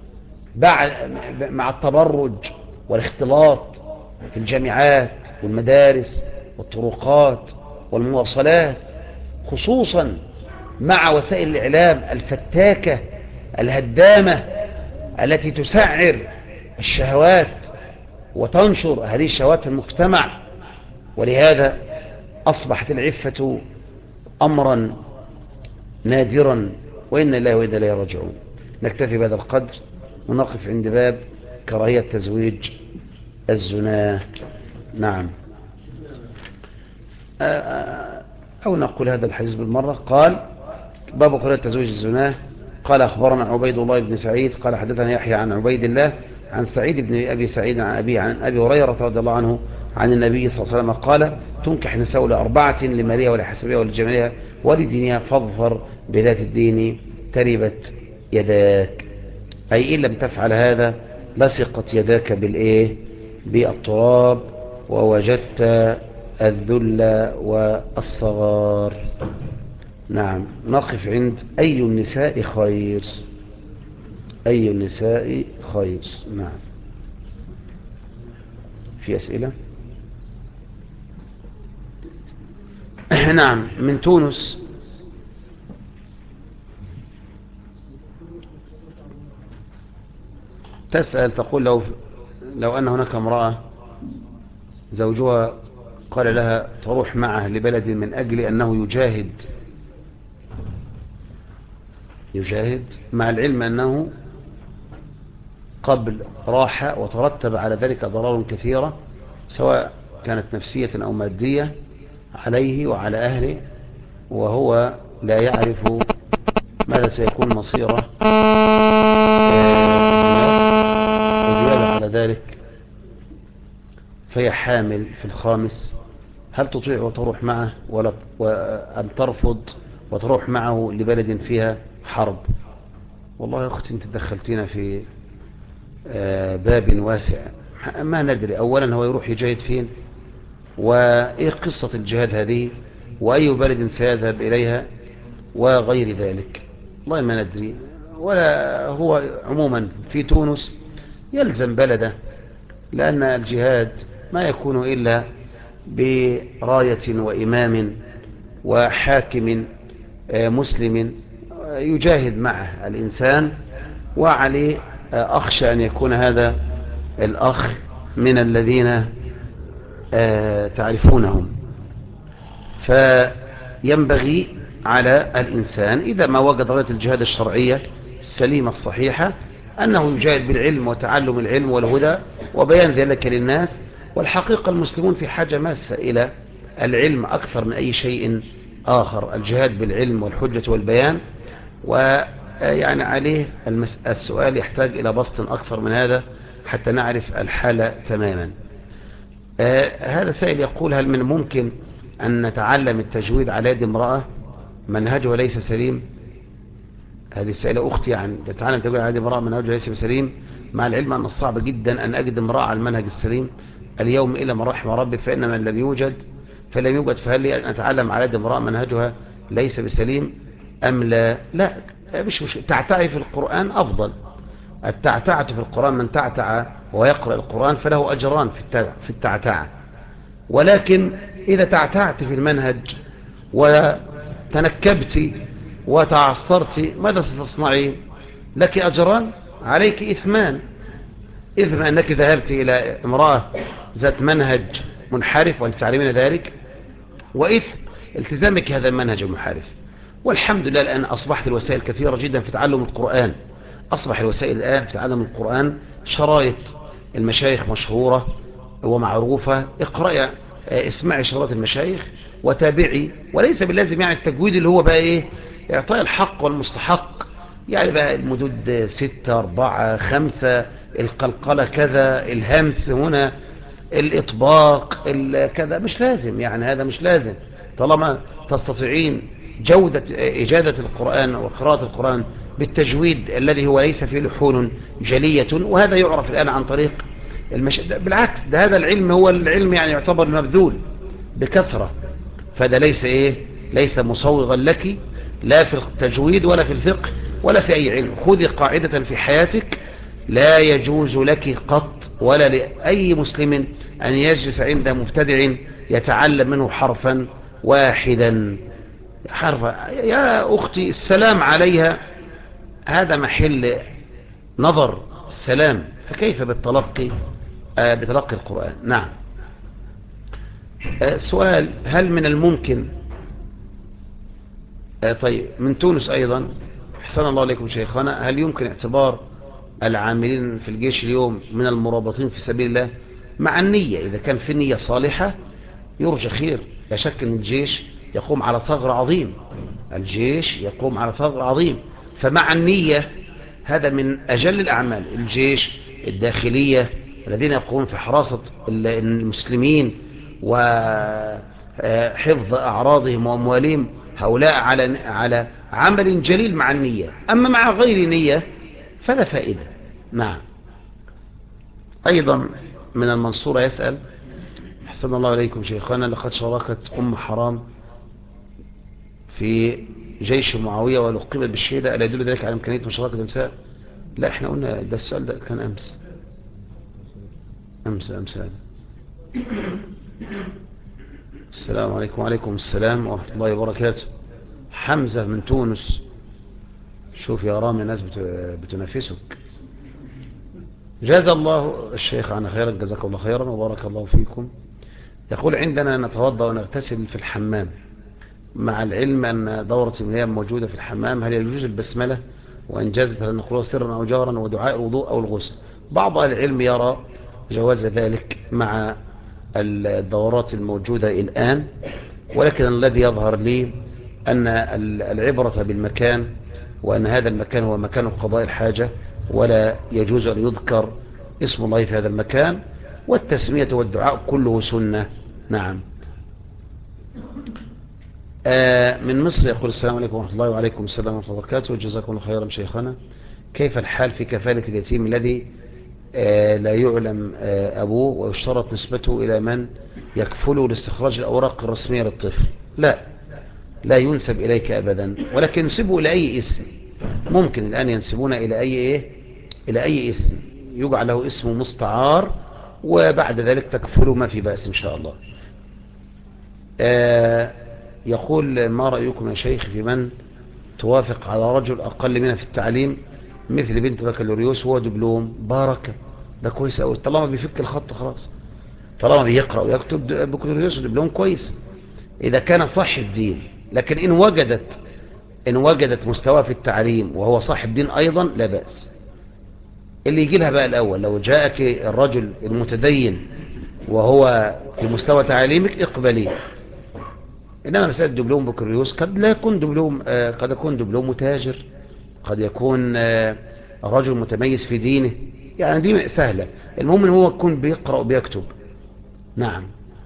مع التبرج والاختلاط في الجامعات والمدارس والطرقات والمواصلات، خصوصا مع وسائل الإعلام الفتاكة الهدامة التي تسعر الشهوات وتنشر هذه الشهوات في المجتمع. ولهذا أصبحت العفة أمرا نادرا، وإن الله وإنا إليه راجعون. نكتفي بهذا القدر ونقف عند باب كراهية تزويج الزنا. نعم، أو نقول هذا الحديث بالمرة. قال باب كراهية تزويج الزنا. قال أخبرنا عبيد الله بن سعيد قال حدثنا يحيى عن عبيد الله عن سعيد بن أبي سعيد عن أبي هريرة رضي الله عنه عن النبي صلى الله عليه وسلم قال تنكح النساء لأربعة: لمالها ولحسبها ولجمالها ولدينها، فاظفر بذات الدين تربت يداك. أي إن لم تفعل هذا لصقت يداك بالتراب ووجدت الذل والصغار. نعم، نقف عند أي النساء خير. نعم، في أسئلة؟ نعم، من تونس. تسأل تقول لو أن هناك امرأة زوجها قال لها تروح معه لبلد من أجل أنه يجاهد مع العلم أنه قبل راحة وترتب على ذلك ضرر كثيرة سواء كانت نفسية أو مادية عليه وعلى أهله، وهو لا يعرف ماذا سيكون مصيره. وزيادة على ذلك فهي حامل في الخامس. هل تطيع وتروح معه أم ترفض وتروح معه لبلد فيها حرب؟ والله يا أختي، أنت دخلتنا في باب واسع ما ندري. أولا هو يروح يجاهد فين؟ وإيه قصة الجهاد هذه؟ وأي بلد سيذهب إليها؟ وغير ذلك والله ما ندري. ولا هو عموما في تونس يلزم بلده، لأن الجهاد ما يكون إلا براية وإمام وحاكم مسلم يجاهد معه الإنسان، وعليه أخشى أن يكون هذا الأخ من الذين تعرفونهم. فينبغي على الإنسان إذا ما وجد غاية الجهاد الشرعية السليمة الصحيحة أنه يجاهد بالعلم وتعلم العلم والهدى وبيان ذلك للناس. والحقيقة المسلمون في حاجة ماسة إلى العلم أكثر من أي شيء آخر، الجهاد بالعلم والحجة والبيان. ويعني عليه السؤال يحتاج إلى بسط أكثر من هذا حتى نعرف الحالة تماما. هذا سائل يقول هل من الممكن أن نتعلم التجويد على يد امرأة منهجها ليس سليم؟ هذه السائلة أختي يعني تتعلم التجويد على يد امرأة منهجها ليس سليم، مع العلم أن الصعب جدا أن أجد امرأة على المنهج السليم اليوم إلا من رحم ربي، فإن من لم يوجد فلم يوجد، فهل لي أن أتعلم على يد امرأة منهجها ليس بسليم أم لا؟ لا، مش تعتعي في القرآن أفضل. التعتعة في القرآن، من تعتع ويقرأ القرآن فله أجران في التعتعة. ولكن إذا تعتعت في المنهج وتنكبت وتعصرت ماذا ستصنعين؟ لك أجران، عليك إثمان. إثم أنك ذهبت إلى امرأة ذات منهج منحرف وأنت تعلمين ذلك، وإثم التزامك هذا المنهج المنحرف. والحمد لله الآن أصبحت الوسائل كثيرة جدا في تعلم القرآن. أصبح الوسائل الآن في تعلم القرآن شرايط المشايخ مشهورة ومعروفة، اقرأي اسمعي شرايط المشايخ وتابعي. وليس باللازم يعني التجويد اللي هو بقى ايه، اعطاء الحق والمستحق، يعني بقى المدود 6 4 5، القلقلة كذا، الهمس هنا، الإطباق كذا، مش لازم يعني، هذا مش لازم. طالما تستطيعين جودة إجادة القرآن وقراءة القرآن بالتجويد الذي هو ليس فيه لحون جلية، وهذا يعرف الآن عن طريق بالعكس، ده هذا العلم هو العلم يعني يعتبر مبذول بكثرة. فده ليس ايه، ليس مصوغا لك لا في التجويد ولا في الفقه ولا في أي علم. خذي قاعدة في حياتك: لا يجوز لك قط ولا لأي مسلم أن يجلس عند مبتدع يتعلم منه حرفا واحدا. حرفا يا أختي السلام عليها، هذا محل نظر السلام، فكيف بالتلقي بتلقي القرآن؟ نعم. سؤال: هل من الممكن طيب من تونس أيضا، أحسن الله عليكم شيخنا، هل يمكن اعتبار العاملين في الجيش اليوم من المرابطين في سبيل الله مع النية؟ إذا كان في نية صالحة يرجى خير. لا شك أن الجيش يقوم على ثغر عظيم، الجيش يقوم على ثغر عظيم، فمع النية هذا من أجل الأعمال. الجيش، الداخلية، الذين يقومون في حراسة المسلمين وحفظ أعراضهم وأموالهم، هؤلاء على عمل جليل مع النية. أما مع غير نية فلا فائدة. نعم. أيضا من المنصورة يسأل: أحسن الله عليكم شيخنا، لقد شاركت أم حرام في جيش معاوية ولقبت بالشهادة، ألا يدل ذلك على إمكانية مشاركة النساء؟ لا، احنا قلنا ده السؤال ده كان أمس هذا. السلام عليكم. وعليكم السلام ورحمة الله وبركاته. حمزة من تونس، شوف يا رامي ناس بتنافسك. جزا الله الشيخ عن خيرا، جزاك الله خيرا وبارك الله فيكم. يقول: عندنا نتوضأ ونغتسل في الحمام، مع العلم أن دورة المياه موجودة في الحمام، هل يجوز البسملة وإن جازت هل نقولها سرا أو جهرا ودعاء الوضوء أو الغسل؟ بعض أهل العلم يرى جواز ذلك مع الدورات الموجودة الآن، ولكن الذي يظهر لي أن العبرة بالمكان، وأن هذا المكان هو مكان قضاء الحاجة، ولا يجوز أن يذكر اسم الله في هذا المكان، والتسمية والدعاء كله سنة. نعم. من مصر يقول: السلام عليكم ورحمة الله. وعليكم السلام ورحمة الله وبركاته، جزاكم الله خيرا شيخنا. كيف الحال في كفالة اليتيم الذي لا يعلم أبوه ويشترط نسبته إلى من يكفله لاستخراج الأوراق الرسمية للطفل؟ لا ينسب إليك أبدا، ولكن ينسبه إلى أي اسم. ممكن الآن ينسبون إلى أي اسم يجعل له اسم مستعار، وبعد ذلك تكفله، ما في بأس إن شاء الله. يقول: ما رأيكم يا شيخ في من توافق على رجل أقل منها في التعليم مثل بنت بكالوريوس هو دبلوم؟ بارك، ده كويس أوي، طالما بيفك الخط خلاص، طالما بيقرأ ويكتب بكالوريوس ودبلوم كويس إذا كان صاحب دين. لكن إن وجدت مستوى في التعليم وهو صاحب دين أيضا لا بأس. اللي يجي لها بقى الأول، لو جاءك الرجل المتدين وهو في مستوى تعليمك اقبليه. إنما مسألة دبلوم بكالوريوس قد لا يكون دبلوم، قد يكون دبلوم متاجر، قد يكون رجل متميز في دينه، يعني دي سهلة. المهم ان هو يكون بيقرأ وبيكتب. نعم.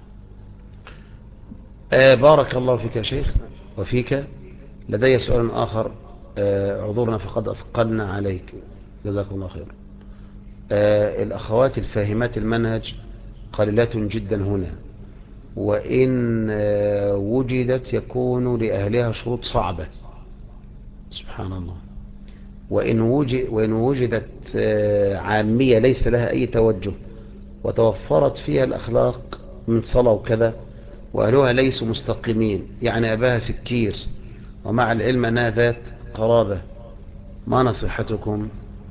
بارك الله فيك يا شيخ وفيك. لدي سؤال آخر، عذورنا فقد أثقلنا عليك، جزاكم الله خير. الأخوات الفاهمات المنهج قليلات جدا هنا، وإن وجدت يكون لأهلها شروط صعبة. سبحان الله. وإن وجدت عامية ليس لها أي توجه وتوفرت فيها الأخلاق من صلاة وكذا وأهلها ليسوا مستقيمين، يعني أباها سكير ومع العلم أنها ذات قرابة، ما نصيحتكم؟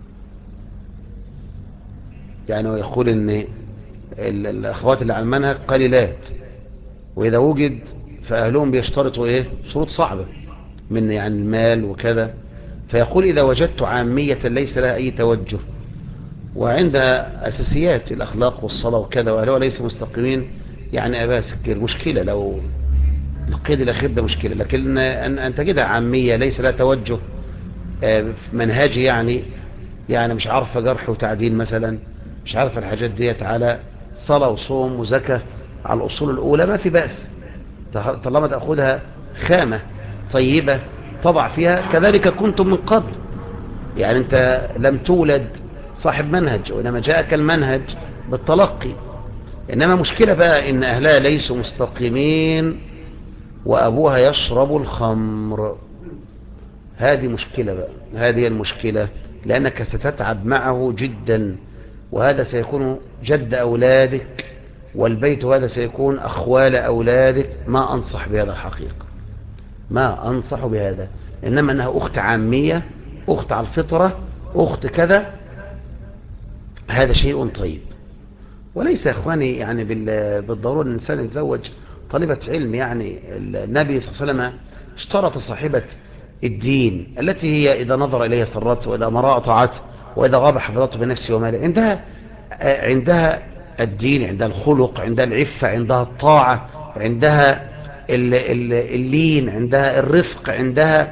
يعني ويقول أن الأخوات اللي على المنهج قليلات، وإذا وجد فأهلهم بيشترطوا إيه؟ شروط صعبة من يعني المال وكذا. فيقول إذا وجدت عامية ليس لها أي توجه وعندها أساسيات الأخلاق والصلاة وكذا وأهلها ليسوا مستقيمين، يعني أباها سكير، مشكلة لو القيد الأخير ده مشكلة. لكن أن تجدها عامية ليس لها توجه منهجي، يعني مش عارفة جرح وتعديل مثلا، مش عارفة الحاجات ديت على صلاة وصوم وزكاة على الأصول الأولى، ما في بأس طالما تأخذها خامة طيبة تضع فيها. كذلك كنتم من قبل، يعني أنت لم تولد صاحب منهج وإنما جاءك المنهج بالتلقي. إنما مشكلة بقى إن أهلها ليسوا مستقيمين وأبوها يشرب الخمر، هذه مشكلة بقى، هذه المشكلة، لأنك ستتعب معه جدا، وهذا سيكون جد أولادك، والبيت هذا سيكون أخوال أولادك. ما أنصح بهذا الحقيقة، ما أنصح بهذا. إنما أنها أخت عامية، أخت على الفطرة، أخت كذا، هذا شيء طيب. وليس يا إخواني يعني بالضرورة الإنسان يتزوج طالبة علم. يعني النبي صلى الله عليه وسلم اشترط صاحبة الدين التي هي إذا نظر إليها سرته وإذا أمرها أطاعته وإذا غاب حفظته بنفسه وماله. عندها الدين، عندها الخلق، عندها العفة، عندها الطاعة، عندها اللين، عندها الرفق، عندها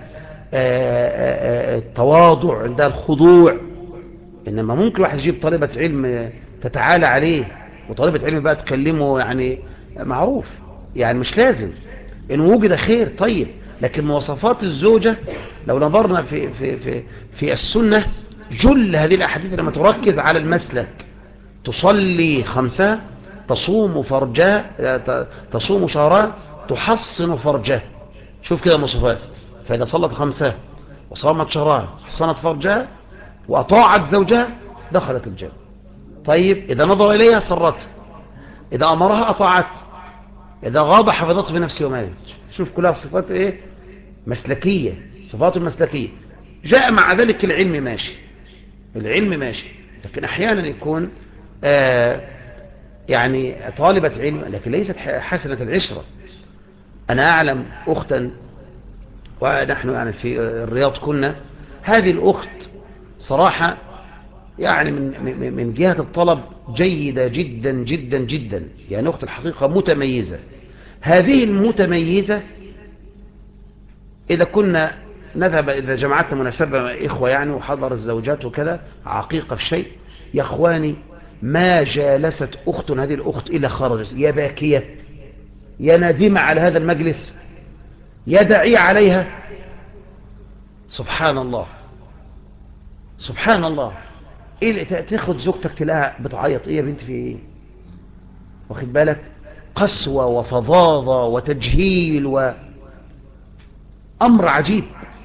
التواضع، عندها الخضوع. إنما ممكن واحد يجيب طالبة علم تتعالى عليه، وطالبة علم بقى تكلمه يعني معروف، يعني مش لازم. إن وجد خير طيب، لكن مواصفات الزوجة لو نظرنا في السنة، جل هذه الأحاديث لما تركز على المسلك: تصلي خمسة، تصوم فرجها، تصوم شهرها، تحصن فرجها. شوف كده مواصفات. فإذا صلت خمسة وصامت شهرها، حصنت فرجها وأطاعت زوجها، دخلت الجنة. طيب إذا نظر إليها سرت، إذا أمرها أطاعت، إذا غاب حفظته بنفسه وماله. شوف كلها صفات إيه؟ مسلكية، صفات المسلكية. جاء مع ذلك العلم ماشي، العلم ماشي، لكن أحيانا يكون يعني طالبة علم لكن ليست حسنة العشرة. أنا أعلم أختا، ونحن يعني في الرياض كنا، هذه الأخت صراحة يعني من جهة الطلب جيدة جدا جدا جدا، يعني أخت الحقيقة متميزة. هذه المتميزة إذا كنا نذهب، إذا جمعتنا مناسبة إخوة يعني وحضر الزوجات وكذا عقيقة في شيء، يا أخواني ما جالست أخت هذه الأخت إلا خرجت يا باكية، يا نادمة على هذا المجلس، يا داعية عليها. سبحان الله، سبحان الله. إيه تاخد زوجتك تلاقيها بتعيط؟ إيه يا بنت في إيه؟ واخد بالك؟ قسوة وفظاظة وتجهيل وأمر عجيب.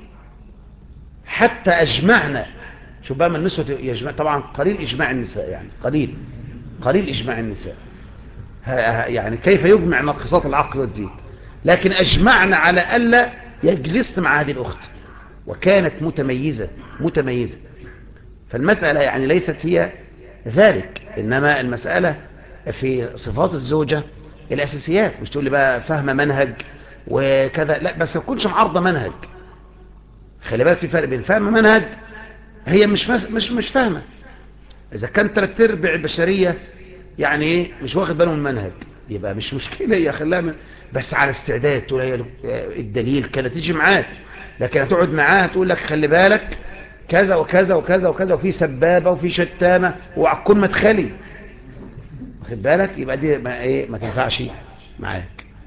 حتى أجمعنا، شو بقى من النسوة يجمع، طبعا قليل إجماع النساء، يعني قليل إجماع النساء، يعني كيف يجمع ناقصات العقل والدين؟ لكن أجمعنا على ألا يجلسن مع هذه الأخت، وكانت متميزة. فالمسألة يعني ليست هي ذلك، إنما المسألة في صفات الزوجة الأساسيات. مش تقول لي بقى فاهمة منهج وكذا، لا، بس ما تكونش معارضة منهج. خلي بالك في فرق بين فاهمة منهج، هي مش فاهمة. إذا كان 3/4 البشرية يعني إيه مش واخد باله من المنهج، يبقى مش مشكلة، هي خلاها بس على استعداد تقول هي الدليل كده تيجي معاك. لكن هتقعد معاها تقول لك خلي بالك كذا وكذا وكذا وكذا، وفي سبابة وفي شتامة وعكون مدخلي، واخد بالك؟ يبقى دي ما تنفعش معاك.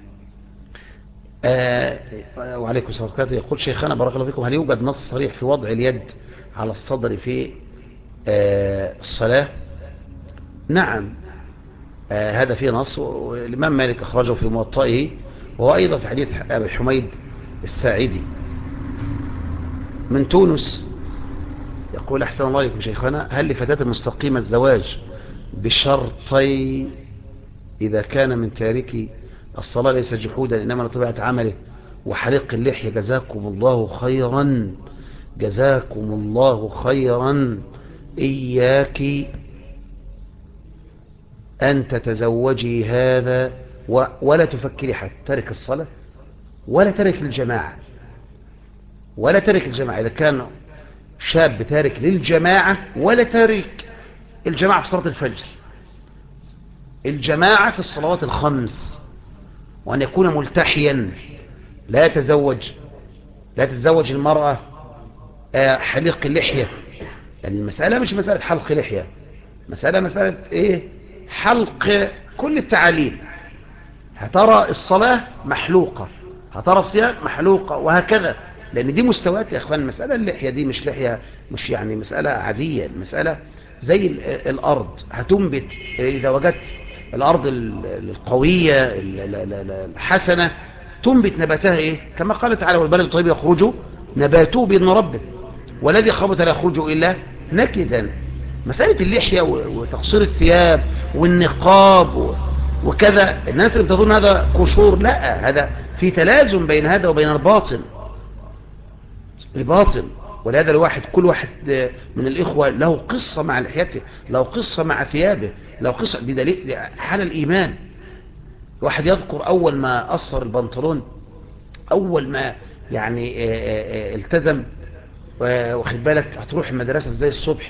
وعليكم السلام ورحمة الله. يقول شيخنا بارك الله فيكم: هل يوجد نص صريح في وضع اليد على الصدر في الصلاة؟ نعم، هذا فيه نص، والإمام مالك أخرجه في موطئه، وهو أيضا في حديث أبي حميد الساعدي من تونس. يقول: أحسن الله عليكم شيخنا، هل لفتاة المستقيمة الزواج بشرطي إذا كان من تارك الصلاة ليس جحودا إنما لطبيعة عمله وحلق اللحية؟ جزاكم الله خيرا، جزاكم الله خيرا. إياك أن تتزوجي هذا ولا تفكري حتى ترك الصلاة ولا ترك الجماعة ولا ترك الجماعة. إذا كان شاب تارك للجماعة ولا تارك الجماعة في صلاة الفجر، الجماعة في الصلوات الخمس، وأن يكون ملتحيا. لا تتزوج المرأة حليق اللحية، يعني المسألة مش مسألة حلق لحية، مسألة إيه؟ حلق كل التعاليم. هترى الصلاة محلوقة، هترى الصيام محلوقة، وهكذا. لأن دي مستويات يا أخوان. المسألة اللحية دي مش لحية، مش يعني مسألة عادية. المسألة زي الأرض هتنبت. إذا وجدت الأرض القوية الحسنة تنبت نباتها إيه؟ كما قال تعالى: والبلد الطيب يخرج نباته بإذن ربه والذي خبث لا يخرج إلا نكدا. مسألة اللحية وتقصير الثياب والنقاب وكذا، الناس اللي بتظن هذا قشور، لا، هذا في تلازم بين هذا وبين الباطن. ولهذا كل واحد من الإخوة له قصة مع لحيته، له قصة مع ثيابه، له قصة. دي دليل حال الإيمان. واحد يذكر أول ما قصر البنطلون، أول ما يعني التزم، واخد بالك، هتروح المدرسة زي الصبح،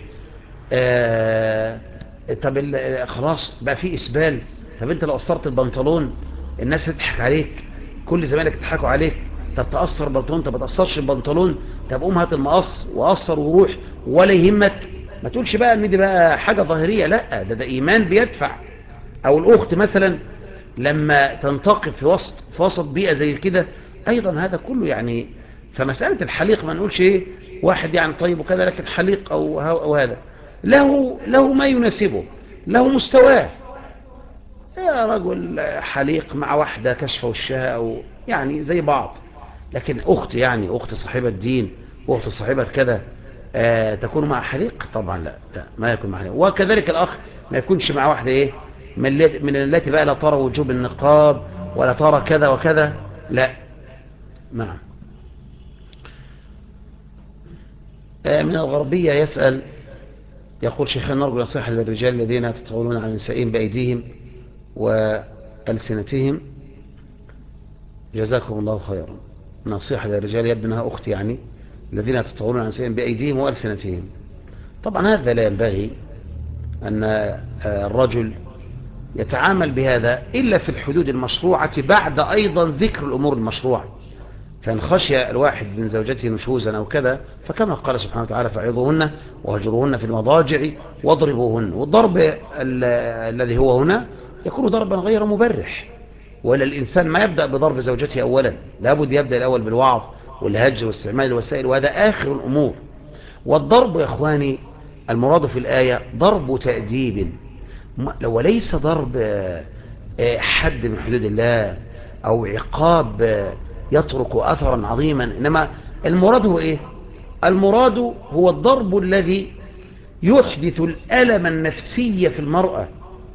طب خلاص بقى في إسبال. طب انت لو قصرت البنطلون الناس تضحك عليك، كل زمانك يضحكوا عليك. طب تقصر البنطلون، طب ما تقصرش البنطلون، طب قوم هات المقص وقصر وروح ولا يهمك. ما تقولش بقى ان دي بقى حاجة ظاهرية، لا، ده ايمان بيدفع. او الاخت مثلا لما تنتقب في وسط بيئة زي كده، ايضا هذا كله يعني. فمسألة الحليق ما نقولش ايه واحد يعني طيب وكذا، لكن حليق او هذا له ما يناسبه، له مستواه. يا رجل حليق مع واحدة كشف وشها او يعني زي بعض، لكن اخت يعني اخت صاحبة دين واخت صاحبة كذا تكون مع حليق؟ طبعا لا ما يكون مع حليق. وكذلك الاخ ما يكونش مع واحدة ايه من التي بقى لا ترى وجوب النقاب ولا ترى كذا وكذا، لا. نعم. من الغربية يسأل، يقول: شيخنا نرجو نصيحة للرجال الذين يتطاولون على نسائهم بأيديهم وألسنتهم، جزاكم الله خيرا. نصيحة للرجال، يبدو أنها أختي يعني، الذين يتطاولون على نسائهم بأيديهم وألسنتهم. طبعا هذا لا ينبغي أن الرجل يتعامل بهذا إلا في الحدود المشروعة، بعد أيضا ذكر الأمور المشروعة. فإن خشي الواحد من زوجته نشوزا أو كذا، فكما قال سبحانه وتعالى: فعظوهن وهجروهن في المضاجع واضربوهن. والضرب الذي هو هنا يكون ضربا غير مبرح، ولا الإنسان ما يبدأ بضرب زوجته أولا، لابد يبدأ الأول بالوعظ والهجر واستعمال الوسائل، وهذا آخر الأمور. والضرب يا إخواني المراد في الآية ضرب تأديب، وليس ضرب حد من حدود الله أو عقاب يترك أثرا عظيما. إنما المراد هو إيه؟ المراد هو الضرب الذي يحدث الألم النفسي في المرأة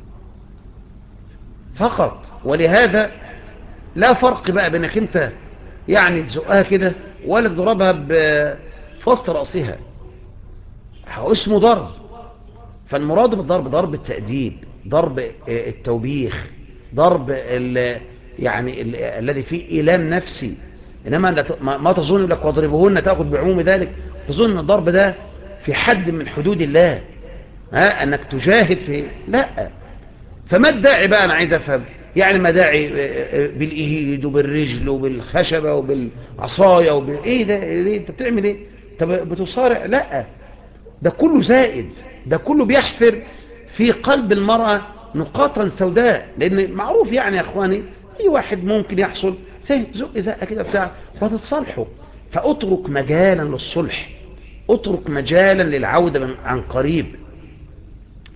فقط. ولهذا لا فرق بقى بينك انت يعني تزقها كده ولا تضربها بفصل رأسها، اسمه ضرب. فالمراد بالضرب ضرب التأديب، ضرب التوبيخ، ضرب يعني الذي فيه إيلام نفسي. إنما ما تظن لك واضربوهن تأخذ بعموم ذلك، تظن الضرب ده في حد من حدود الله، أنك تجاهد في، لا. فما الداعي بقى؟ أنا عايز أفهم يعني ما داعي بالإيد وبالرجل وبالخشبة وبالعصاية إيه ده؟ أنت بتعمل إيه؟ أنت بتصارع؟ لا، ده كله زائد، ده كله بيحفر في قلب المرأة نقاطا سوداء. لأن معروف يعني يا أخواني أي واحد ممكن يحصل زق زقة كده بتاع وتتصالحوا. فأترك مجالا للصلح، أترك مجالا للعودة عن قريب.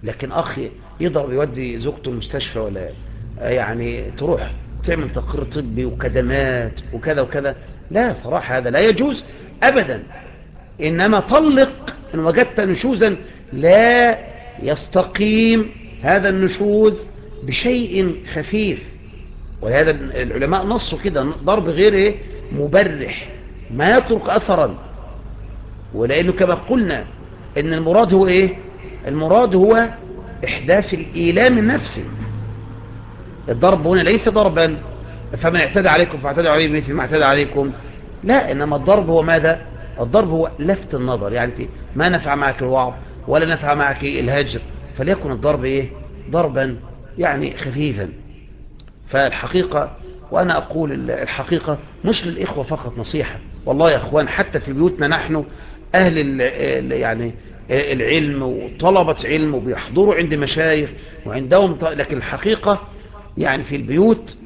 لكن أخ يضرب يودي زوجته المستشفى، ولا يعني تروح تعمل تقرير طبي وكدمات وكذا وكذا، لا صراحة هذا لا يجوز أبدا. إنما طلق إن وجدت نشوزا، لا يستقيم هذا النشوز بشيء خفيف. ولهذا العلماء نصوا كده ضرب غير مبرح ما يترك أثرا. ولأنه كما قلنا إن المراد هو المراد هو إحداث الإيلام النفسي. الضرب هنا ليس ضربا فمن اعتدى عليكم فاعتدوا عليه بمثل ما اعتدى عليكم، لا، إنما الضرب هو ماذا؟ الضرب هو لفت النظر، يعني ما نفع معك الوعظ ولا نفع معك الهجر، فليكن الضرب ضربا يعني خفيفا. فالحقيقة، وأنا أقول الحقيقة مش للإخوة فقط نصيحة، والله يا أخوان حتى في بيوتنا نحن أهل يعني العلم وطلبة علم وبيحضروا عند مشايخ وعندهم، لكن الحقيقة يعني في البيوت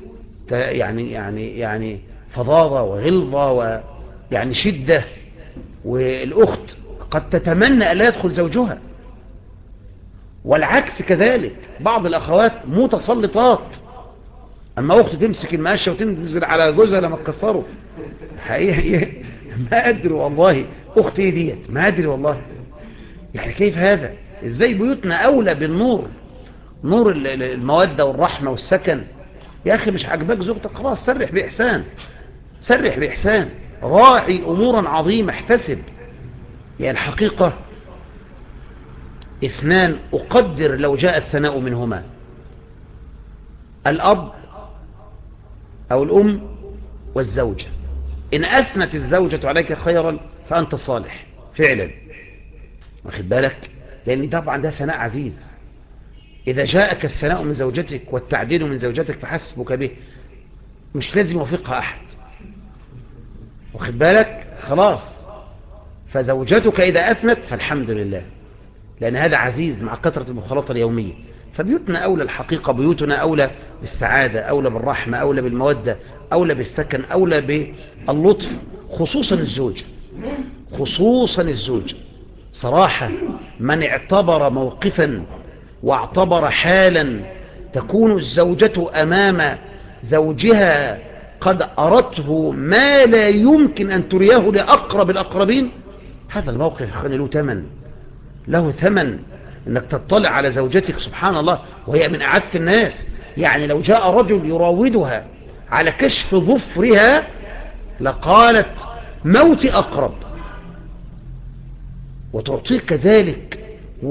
يعني فظاظة وغلظة ويعني شدة، والأخت قد تتمنى ألا يدخل زوجها، والعكس كذلك. بعض الأخوات متسلطات، أما أخت تمسك المقشة وتنزل على جوزها لما تكسره. حقيقة ما أدري والله أختي ديت، ما أدري والله يعني كيف هذا. إزاي بيوتنا أولى بالنور، نور المودة والرحمة والسكن. يا أخي مش عجبك زوجتك، خلاص سرح بإحسان، سرح بإحسان، راعي أمورا عظيمة، احتسب. يعني الحقيقة اثنان أقدر لو جاء الثناء منهما، الأب أو الأم والزوجة. إن أثنت الزوجة عليك خيرا فأنت صالح فعلا، واخد بالك، لأن طبعا ده ثناء عزيز. إذا جاءك الثناء من زوجتك والتعديل من زوجتك فحسبك به، مش لازم يوافقها أحد، واخد بالك، خلاص. فزوجتك إذا أثنت فالحمد لله، لأن هذا عزيز مع كثرة المخالطة اليومية. فبيوتنا أولى الحقيقة، بيوتنا أولى بالسعادة، أولى بالرحمة، أولى بالمودة، أولى بالسكن، أولى باللطف، خصوصا الزوج، خصوصا الزوج. صراحة من اعتبر موقفا واعتبر حالا تكون الزوجة أمام زوجها قد أردته ما لا يمكن أن تريه لأقرب الأقربين، هذا الموقف له ثمن، له ثمن. انك تطلع على زوجتك سبحان الله وهي من اعز الناس، يعني لو جاء رجل يراودها على كشف ظفرها لقالت موتي اقرب، وتعطيك كذلك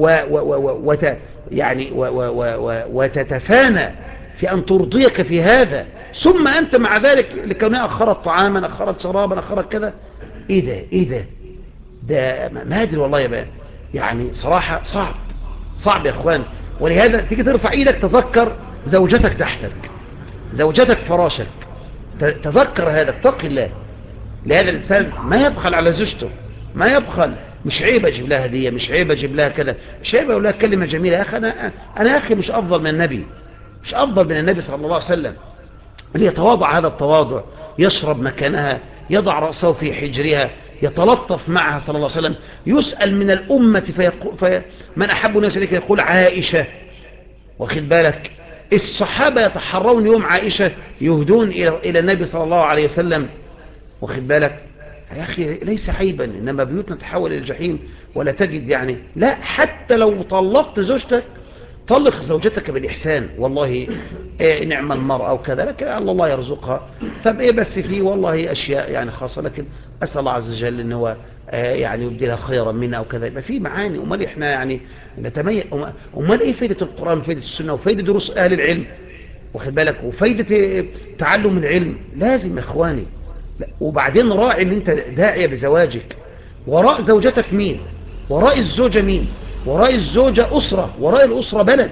وتتفانى في ان ترضيك في هذا، ثم انت مع ذلك لكونها اخرت طعاما، اخرت شرابا، اخرت كذا. ايه ده ما ادري والله يا بقى، يعني صراحة صعب يا اخوان. ولهذا تيجي ترفع ايدك تذكر زوجتك تحتك، زوجتك فراشك، تذكر هذا، اتق الله. لهذا الانسان ما يبخل على زوجته، ما يبخل. مش عيب اجيب لها هديه، مش عيب اجيب لها كذا، مش عيب اقول لها كلمه جميله. يا اخي انا يا اخي مش افضل من النبي، مش افضل من النبي صلى الله عليه وسلم، اللي يتواضع هذا التواضع، يشرب مكانها، يضع رأسه في حجرها، يتلطف معها صلى الله عليه وسلم. يسأل من الأمة من أحب الناس إليك يقول عائشة، واخد بالك. الصحابة يتحرون يوم عائشة يهدون إلى النبي صلى الله عليه وسلم، واخد بالك. يا أخي ليس عيبا، إنما بيوتنا تحول إلى الجحيم ولا تجد يعني. لا، حتى لو طلقت زوجتك طلق زوجتك بالإحسان، والله نعم المرأة وكذا، لكن الله يرزقها. طب إيه بس فيه والله أشياء يعني خاصة، لكن أسأل الله عز وجل إن هو يعني يبدلها خيرا منا أو كذا، يبقى فيه معاني. أمال إحنا يعني نتميز، أمال إيه فايدة القرآن وفايدة السنة وفايدة دروس أهل العلم، واخد بالك، وفايدة تعلم العلم؟ لازم يا إخواني. وبعدين راعي إن أنت داعية بزواجك، وراء زوجتك مين؟ وراء الزوجة مين؟ وراء الزوجة أسرة، وراء الأسرة بلد،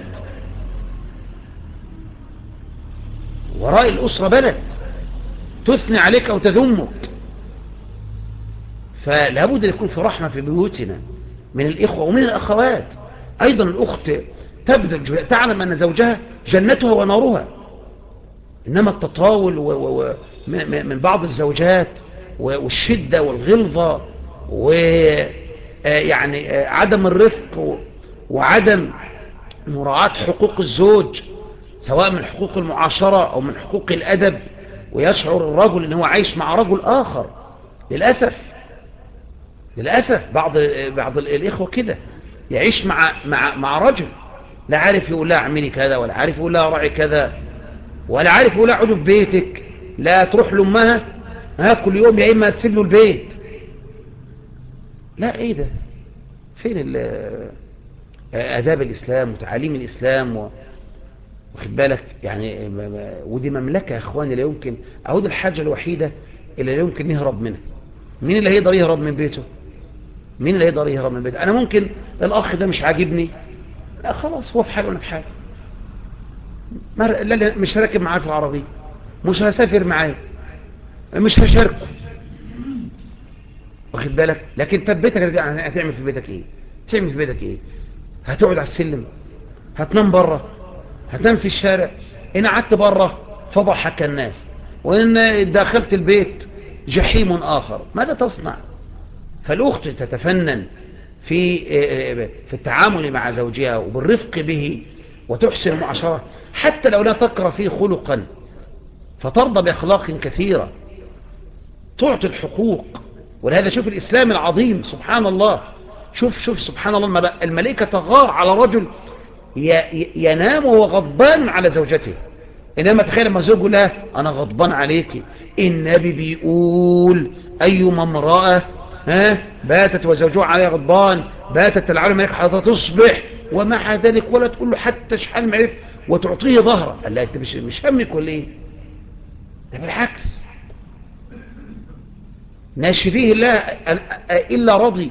وراء الأسرة بلد تثني عليك أو تذمك. فلا بد أن يكون في رحمة في بيوتنا من الإخوة ومن الأخوات. أيضا الأخت تبذل، تعلم أن زوجها جنتها ونارها، إنما التطاول من بعض الزوجات والشدة والغلظة ويعني عدم الرفق وعدم مراعاة حقوق الزوج، سواء من حقوق المعاشرة أو من حقوق الأدب، ويشعر الرجل أنه عايش مع رجل آخر. للأسف بعض الإخوة كده يعيش مع رجل لا عارف يقول لها اعملي كذا، ولا عارف يقول لها راعي كذا، ولا عارف يقول لها اقعدي في بيتك، لا تروح لأمها كل يوم يا إما تسيب له البيت. لا، إيه ده؟ فين آداب الإسلام وتعاليم الإسلام واخد بالك يعني؟ ودي مملكة يا اخواني لا يمكن، اهو دي الحاجة الوحيدة اللي لا يمكن يهرب منها. مين اللي هيقدر يهرب من بيته؟ مين اللي هيقدر يهرب من بيته؟ انا ممكن الاخ ده مش عاجبني، لا خلاص هو في حاله وانا في حاله، لا مش هركب معاه في العربية، مش هسافر معاه، مش هشاركه، واخد بالك؟ لكن طب بيتك هتعمل في بيتك ايه؟ تعمل في بيتك ايه؟ هتقعد على السلم؟ هتنام بره؟ هتنام في الشارع؟ إن قعدت بره فضحك الناس، وإن داخلت البيت جحيم آخر، ماذا تصنع؟ فالأخت تتفنن في التعامل مع زوجها وبالرفق به، وتحسن المعاشرة حتى لو لا تكره فيه خلقا، فترضى بأخلاق كثيرة، تعطي الحقوق. ولهذا شوف الإسلام العظيم سبحان الله، شوف سبحان الله، الملائكة تغار على رجل ينام وهو غضبان على زوجته. إنما تخيل لما زوجه لا أنا غضبان عليك، النبي بيقول أيما امرأة باتت وزوجها عليها غضبان باتت العالم ملك حتى تصبح، ومع ذلك ولا تقول له حتى شحال معرف وتعطيه ظهره. قال لا أنت مش همك ولا إيه؟ ده بالعكس، ناشفيه الله إلا رضي.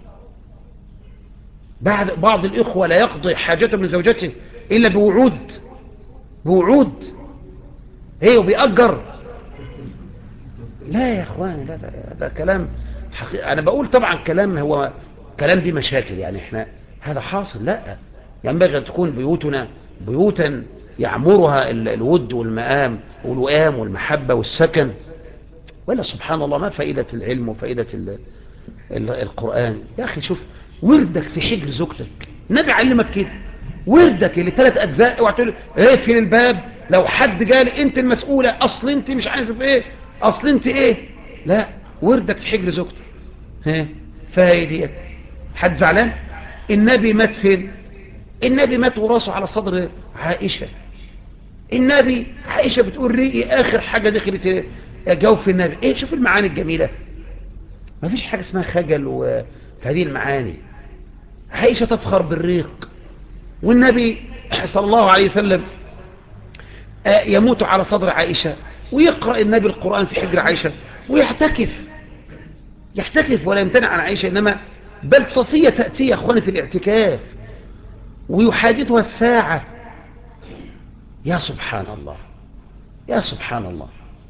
بعض الإخوة لا يقضي حاجته من زوجته إلا بوعود هي وبيأجر. لا يا اخوان، لا ده كلام حقيقي. انا بقول طبعا كلام، هو كلام دي مشاكل يعني، احنا هذا حاصل. لا، ينبغي ان تكون بيوتنا بيوتا يعمرها الود والوئام والمحبة والسكن. ولا سبحان الله، ما فائدة العلم وفائدة القرآن يا اخي؟ شوف وردك في حجر زوجتك، النبي علمك كده، وردك اللي 3 أجزاء، اوعى تقول اقفل الباب لو حد قال انت المسؤولة، اصل انت مش عارف ايه، اصل انت ايه. لا، وردك في حجر زوجتك. فايديت حد زعلان؟ النبي مات فين؟ النبي مات وراسه على صدر عائشة. عائشة بتقول ريقي اخر حاجة دخلت جوف النبي. ايه، شوف المعاني الجميلة، ما فيش حاجة اسمها خجل وفي هذه المعاني. عائشة تفخر بالريق، والنبي صلى الله عليه وسلم يموت على صدر عائشة، ويقرأ النبي القرآن في حجر عائشة، ويحتكف ولا يمتنع عن عائشة. إنما بل صفية تأتي يا أخواني في الاعتكاف ويحادثها الساعة. يا سبحان الله، يا سبحان الله.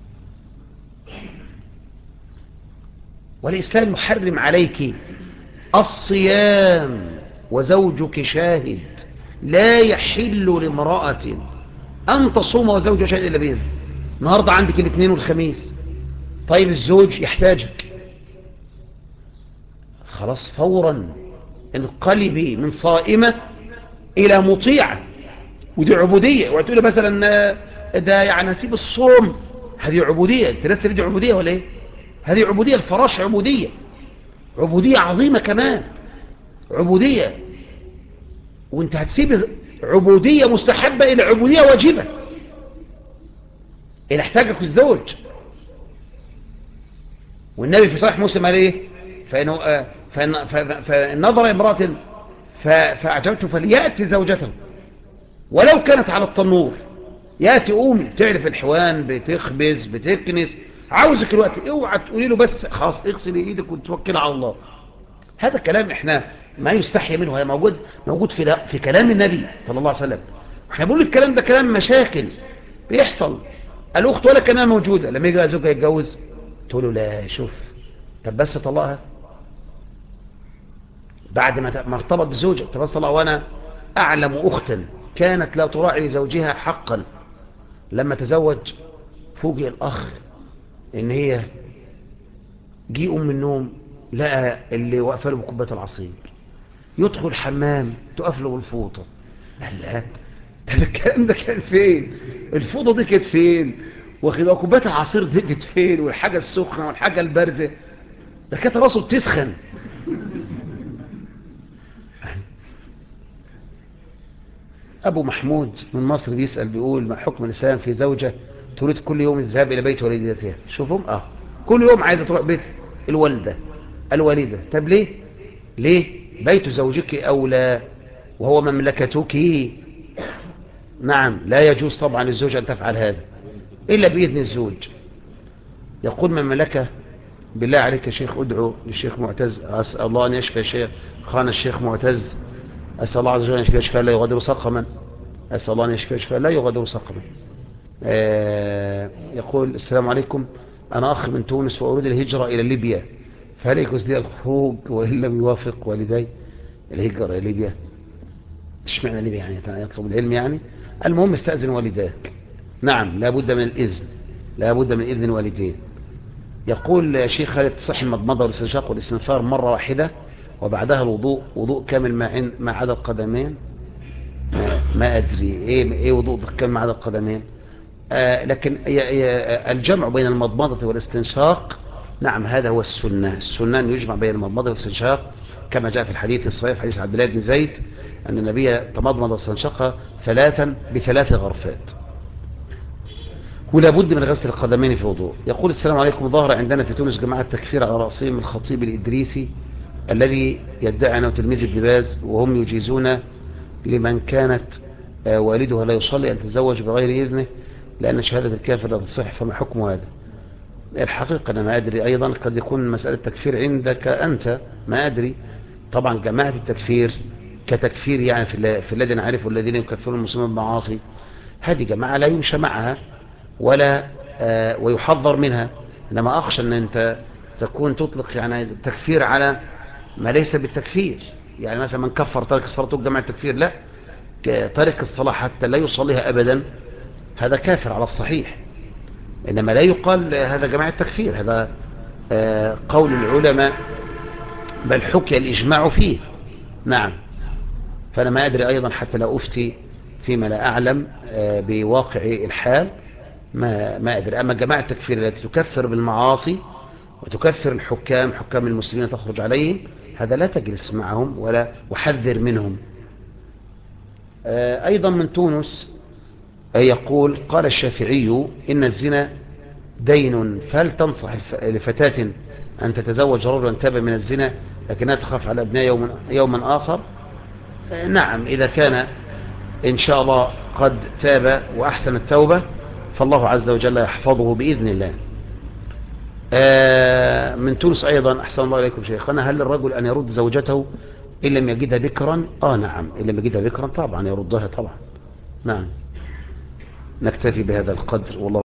والإسلام يحرم عليك الصيام وزوجك شاهد، لا يحل لامرأة أن تصوم وزوجها شاهد إلا بإذن. النهاردة عندك الاثنين والخميس، طيب الزوج يحتاجك، خلاص فورا انقلبي من صائمة إلى مطيعة. ودي عبودية، وتقول مثلا ده يعني سيب الصوم، هذه عبودية. انت لسه دي عبودية ولا ايه؟ هذه عبودية، الفراش عبودية عظيمة كمان، عبودية. وانت هتسيب عبودية مستحبة إلى عبودية واجبة، إلى احتاجك الزوج. والنبي في صحيح مسلم قال ايه؟ فإن نظر امرأة فأعجبته فليأتي زوجته ولو كانت على التنور. يأتي تعرف الحوان، بتخبز بتكنس، عاوزك الوقت، اوعى تقولي له بس خلاص اغسلي ايدك وتوكل على الله. هذا كلام احنا ما يستحي منه، هي موجود في كلام النبي صلى الله عليه وسلم. احنا بنقول الكلام ده كلام مشاكل بيحصل. الاخت ولا كانها موجوده، لما يجي زوجها يتجوز تقول له لا شوف، طب بس طلقها بعد ما ارتبط بزوجها، طب بس طلقها. وانا اعلم اختا كانت لا تراعي زوجها حقا، لما تزوج فوجئ الاخ ان هي جي من النوم لقى اللي واقفه له بكوبايه العصير، يدخل الحمام تقف له بالفوطه، لا، ده الكلام ده كان فين؟ الفوضى دي كانت فين؟ وكوبايه العصير دي كانت فين؟ والحاجه السخنه والحاجه البارده، ده كانت راسه بتسخن. ابو محمود من مصر بيسأل بيقول: ما حكم الاسلام في زوجة تريد كل يوم الذهاب الى بيت والدتها؟ شوفهم، كل يوم عايزة تروح بيت الوالدة. طب ليه بيت زوجك اولى وهو مملكتك؟ نعم، لا يجوز طبعا للزوج ان تفعل هذا الا باذن الزوج. يقول: مملكة، بالله عليك يا شيخ ادعو للشيخ معتز، اسال الله ان يشفي الشيخ خان الشيخ معتز، اسال الله عز وجل ان يشفي لا يغادر سقما، أسأل الله أن يشفى لا يغادر سقما. يقول: السلام عليكم، أنا أخ من تونس وأريد الهجرة إلى ليبيا، فهل يجوز لي الخروج وإن لم يوافق والدي الهجرة إلى ليبيا؟ إيش معنى ليبيا يعني؟ يطلب العلم يعني؟ المهم استأذن والداك. نعم، لا بد من الإذن، لا بد من إذن الوالدين. يقول يا شيخ: هل تصح المضمضة والاستنشاق والاستنثار مرة واحدة وبعدها الوضوء وضوء كامل ما عدا القدمين؟ ما أدري إيه وضوء كامل ما عدا القدمين. لكن الجمع بين المضمضة والاستنشاق، نعم، هذا هو السنة أن يجمع بين المضمضة والاستنشاق كما جاء في الحديث الصحيح، حديث عبد الله بن زيد أن النبي تمضمض واستنشق 3 ب3 غرفات. ولا بد من غسل القدمين في الوضوء. يقول: السلام عليكم، ظهر عندنا في تونس جماعة تكفير على رأسهم الخطيب الإدريسي الذي يدعي أنه تلميذ ابن باز، وهم يجيزون لمن كانت والدها لا يصلي أن تتزوج بغير إذنه لأن شهادة الكافر لا تصح، فما حكم هذا؟ الحقيقة أنا ما أدري، أيضا قد يكون مسألة تكفير عندك أنت، ما أدري. طبعا جماعة التكفير كتكفير يعني في الذين عرفوا الذين يكفرون المسلمين بالمعاصي، هذه جماعة لا يمشى معها ولا ويحذر منها. إنما أخشى أن أنت تكون تطلق يعني التكفير على ما ليس بالتكفير، يعني مثلا من كفر ترك الصلاة تقول جماعة التكفير، لا، تارك الصلاة حتى لا يصليها أبدا هذا كافر على الصحيح، إنما لا يقال هذا جماعة التكفير، هذا قول العلماء بل حكي الإجماع فيه. نعم، فأنا ما أدري أيضا حتى لا أفتي فيما لا أعلم بواقع الحال، ما أدري. أما جماعة التكفير التي تكفر بالمعاصي وتكفر حكام المسلمين تخرج عليهم، هذا لا تجلس معهم ولا أحذر منهم. أيضا من تونس يقول: قال الشافعي إن الزنا دين، فهل تنصح لفتاة أن تتزوج رجلا تاب من الزنا لكنها تخاف على ابنها يوما آخر؟ نعم، إذا كان إن شاء الله قد تاب وأحسن التوبة فالله عز وجل يحفظه بإذن الله. من تونس أيضا: أحسن الله إليكم شيخنا، هل الرجل أن يرد زوجته إن لم يجدها بكرا؟ نعم، إن لم يجدها بكرا طبعا يردها طبعا. نعم، نكتفي بهذا القدر والله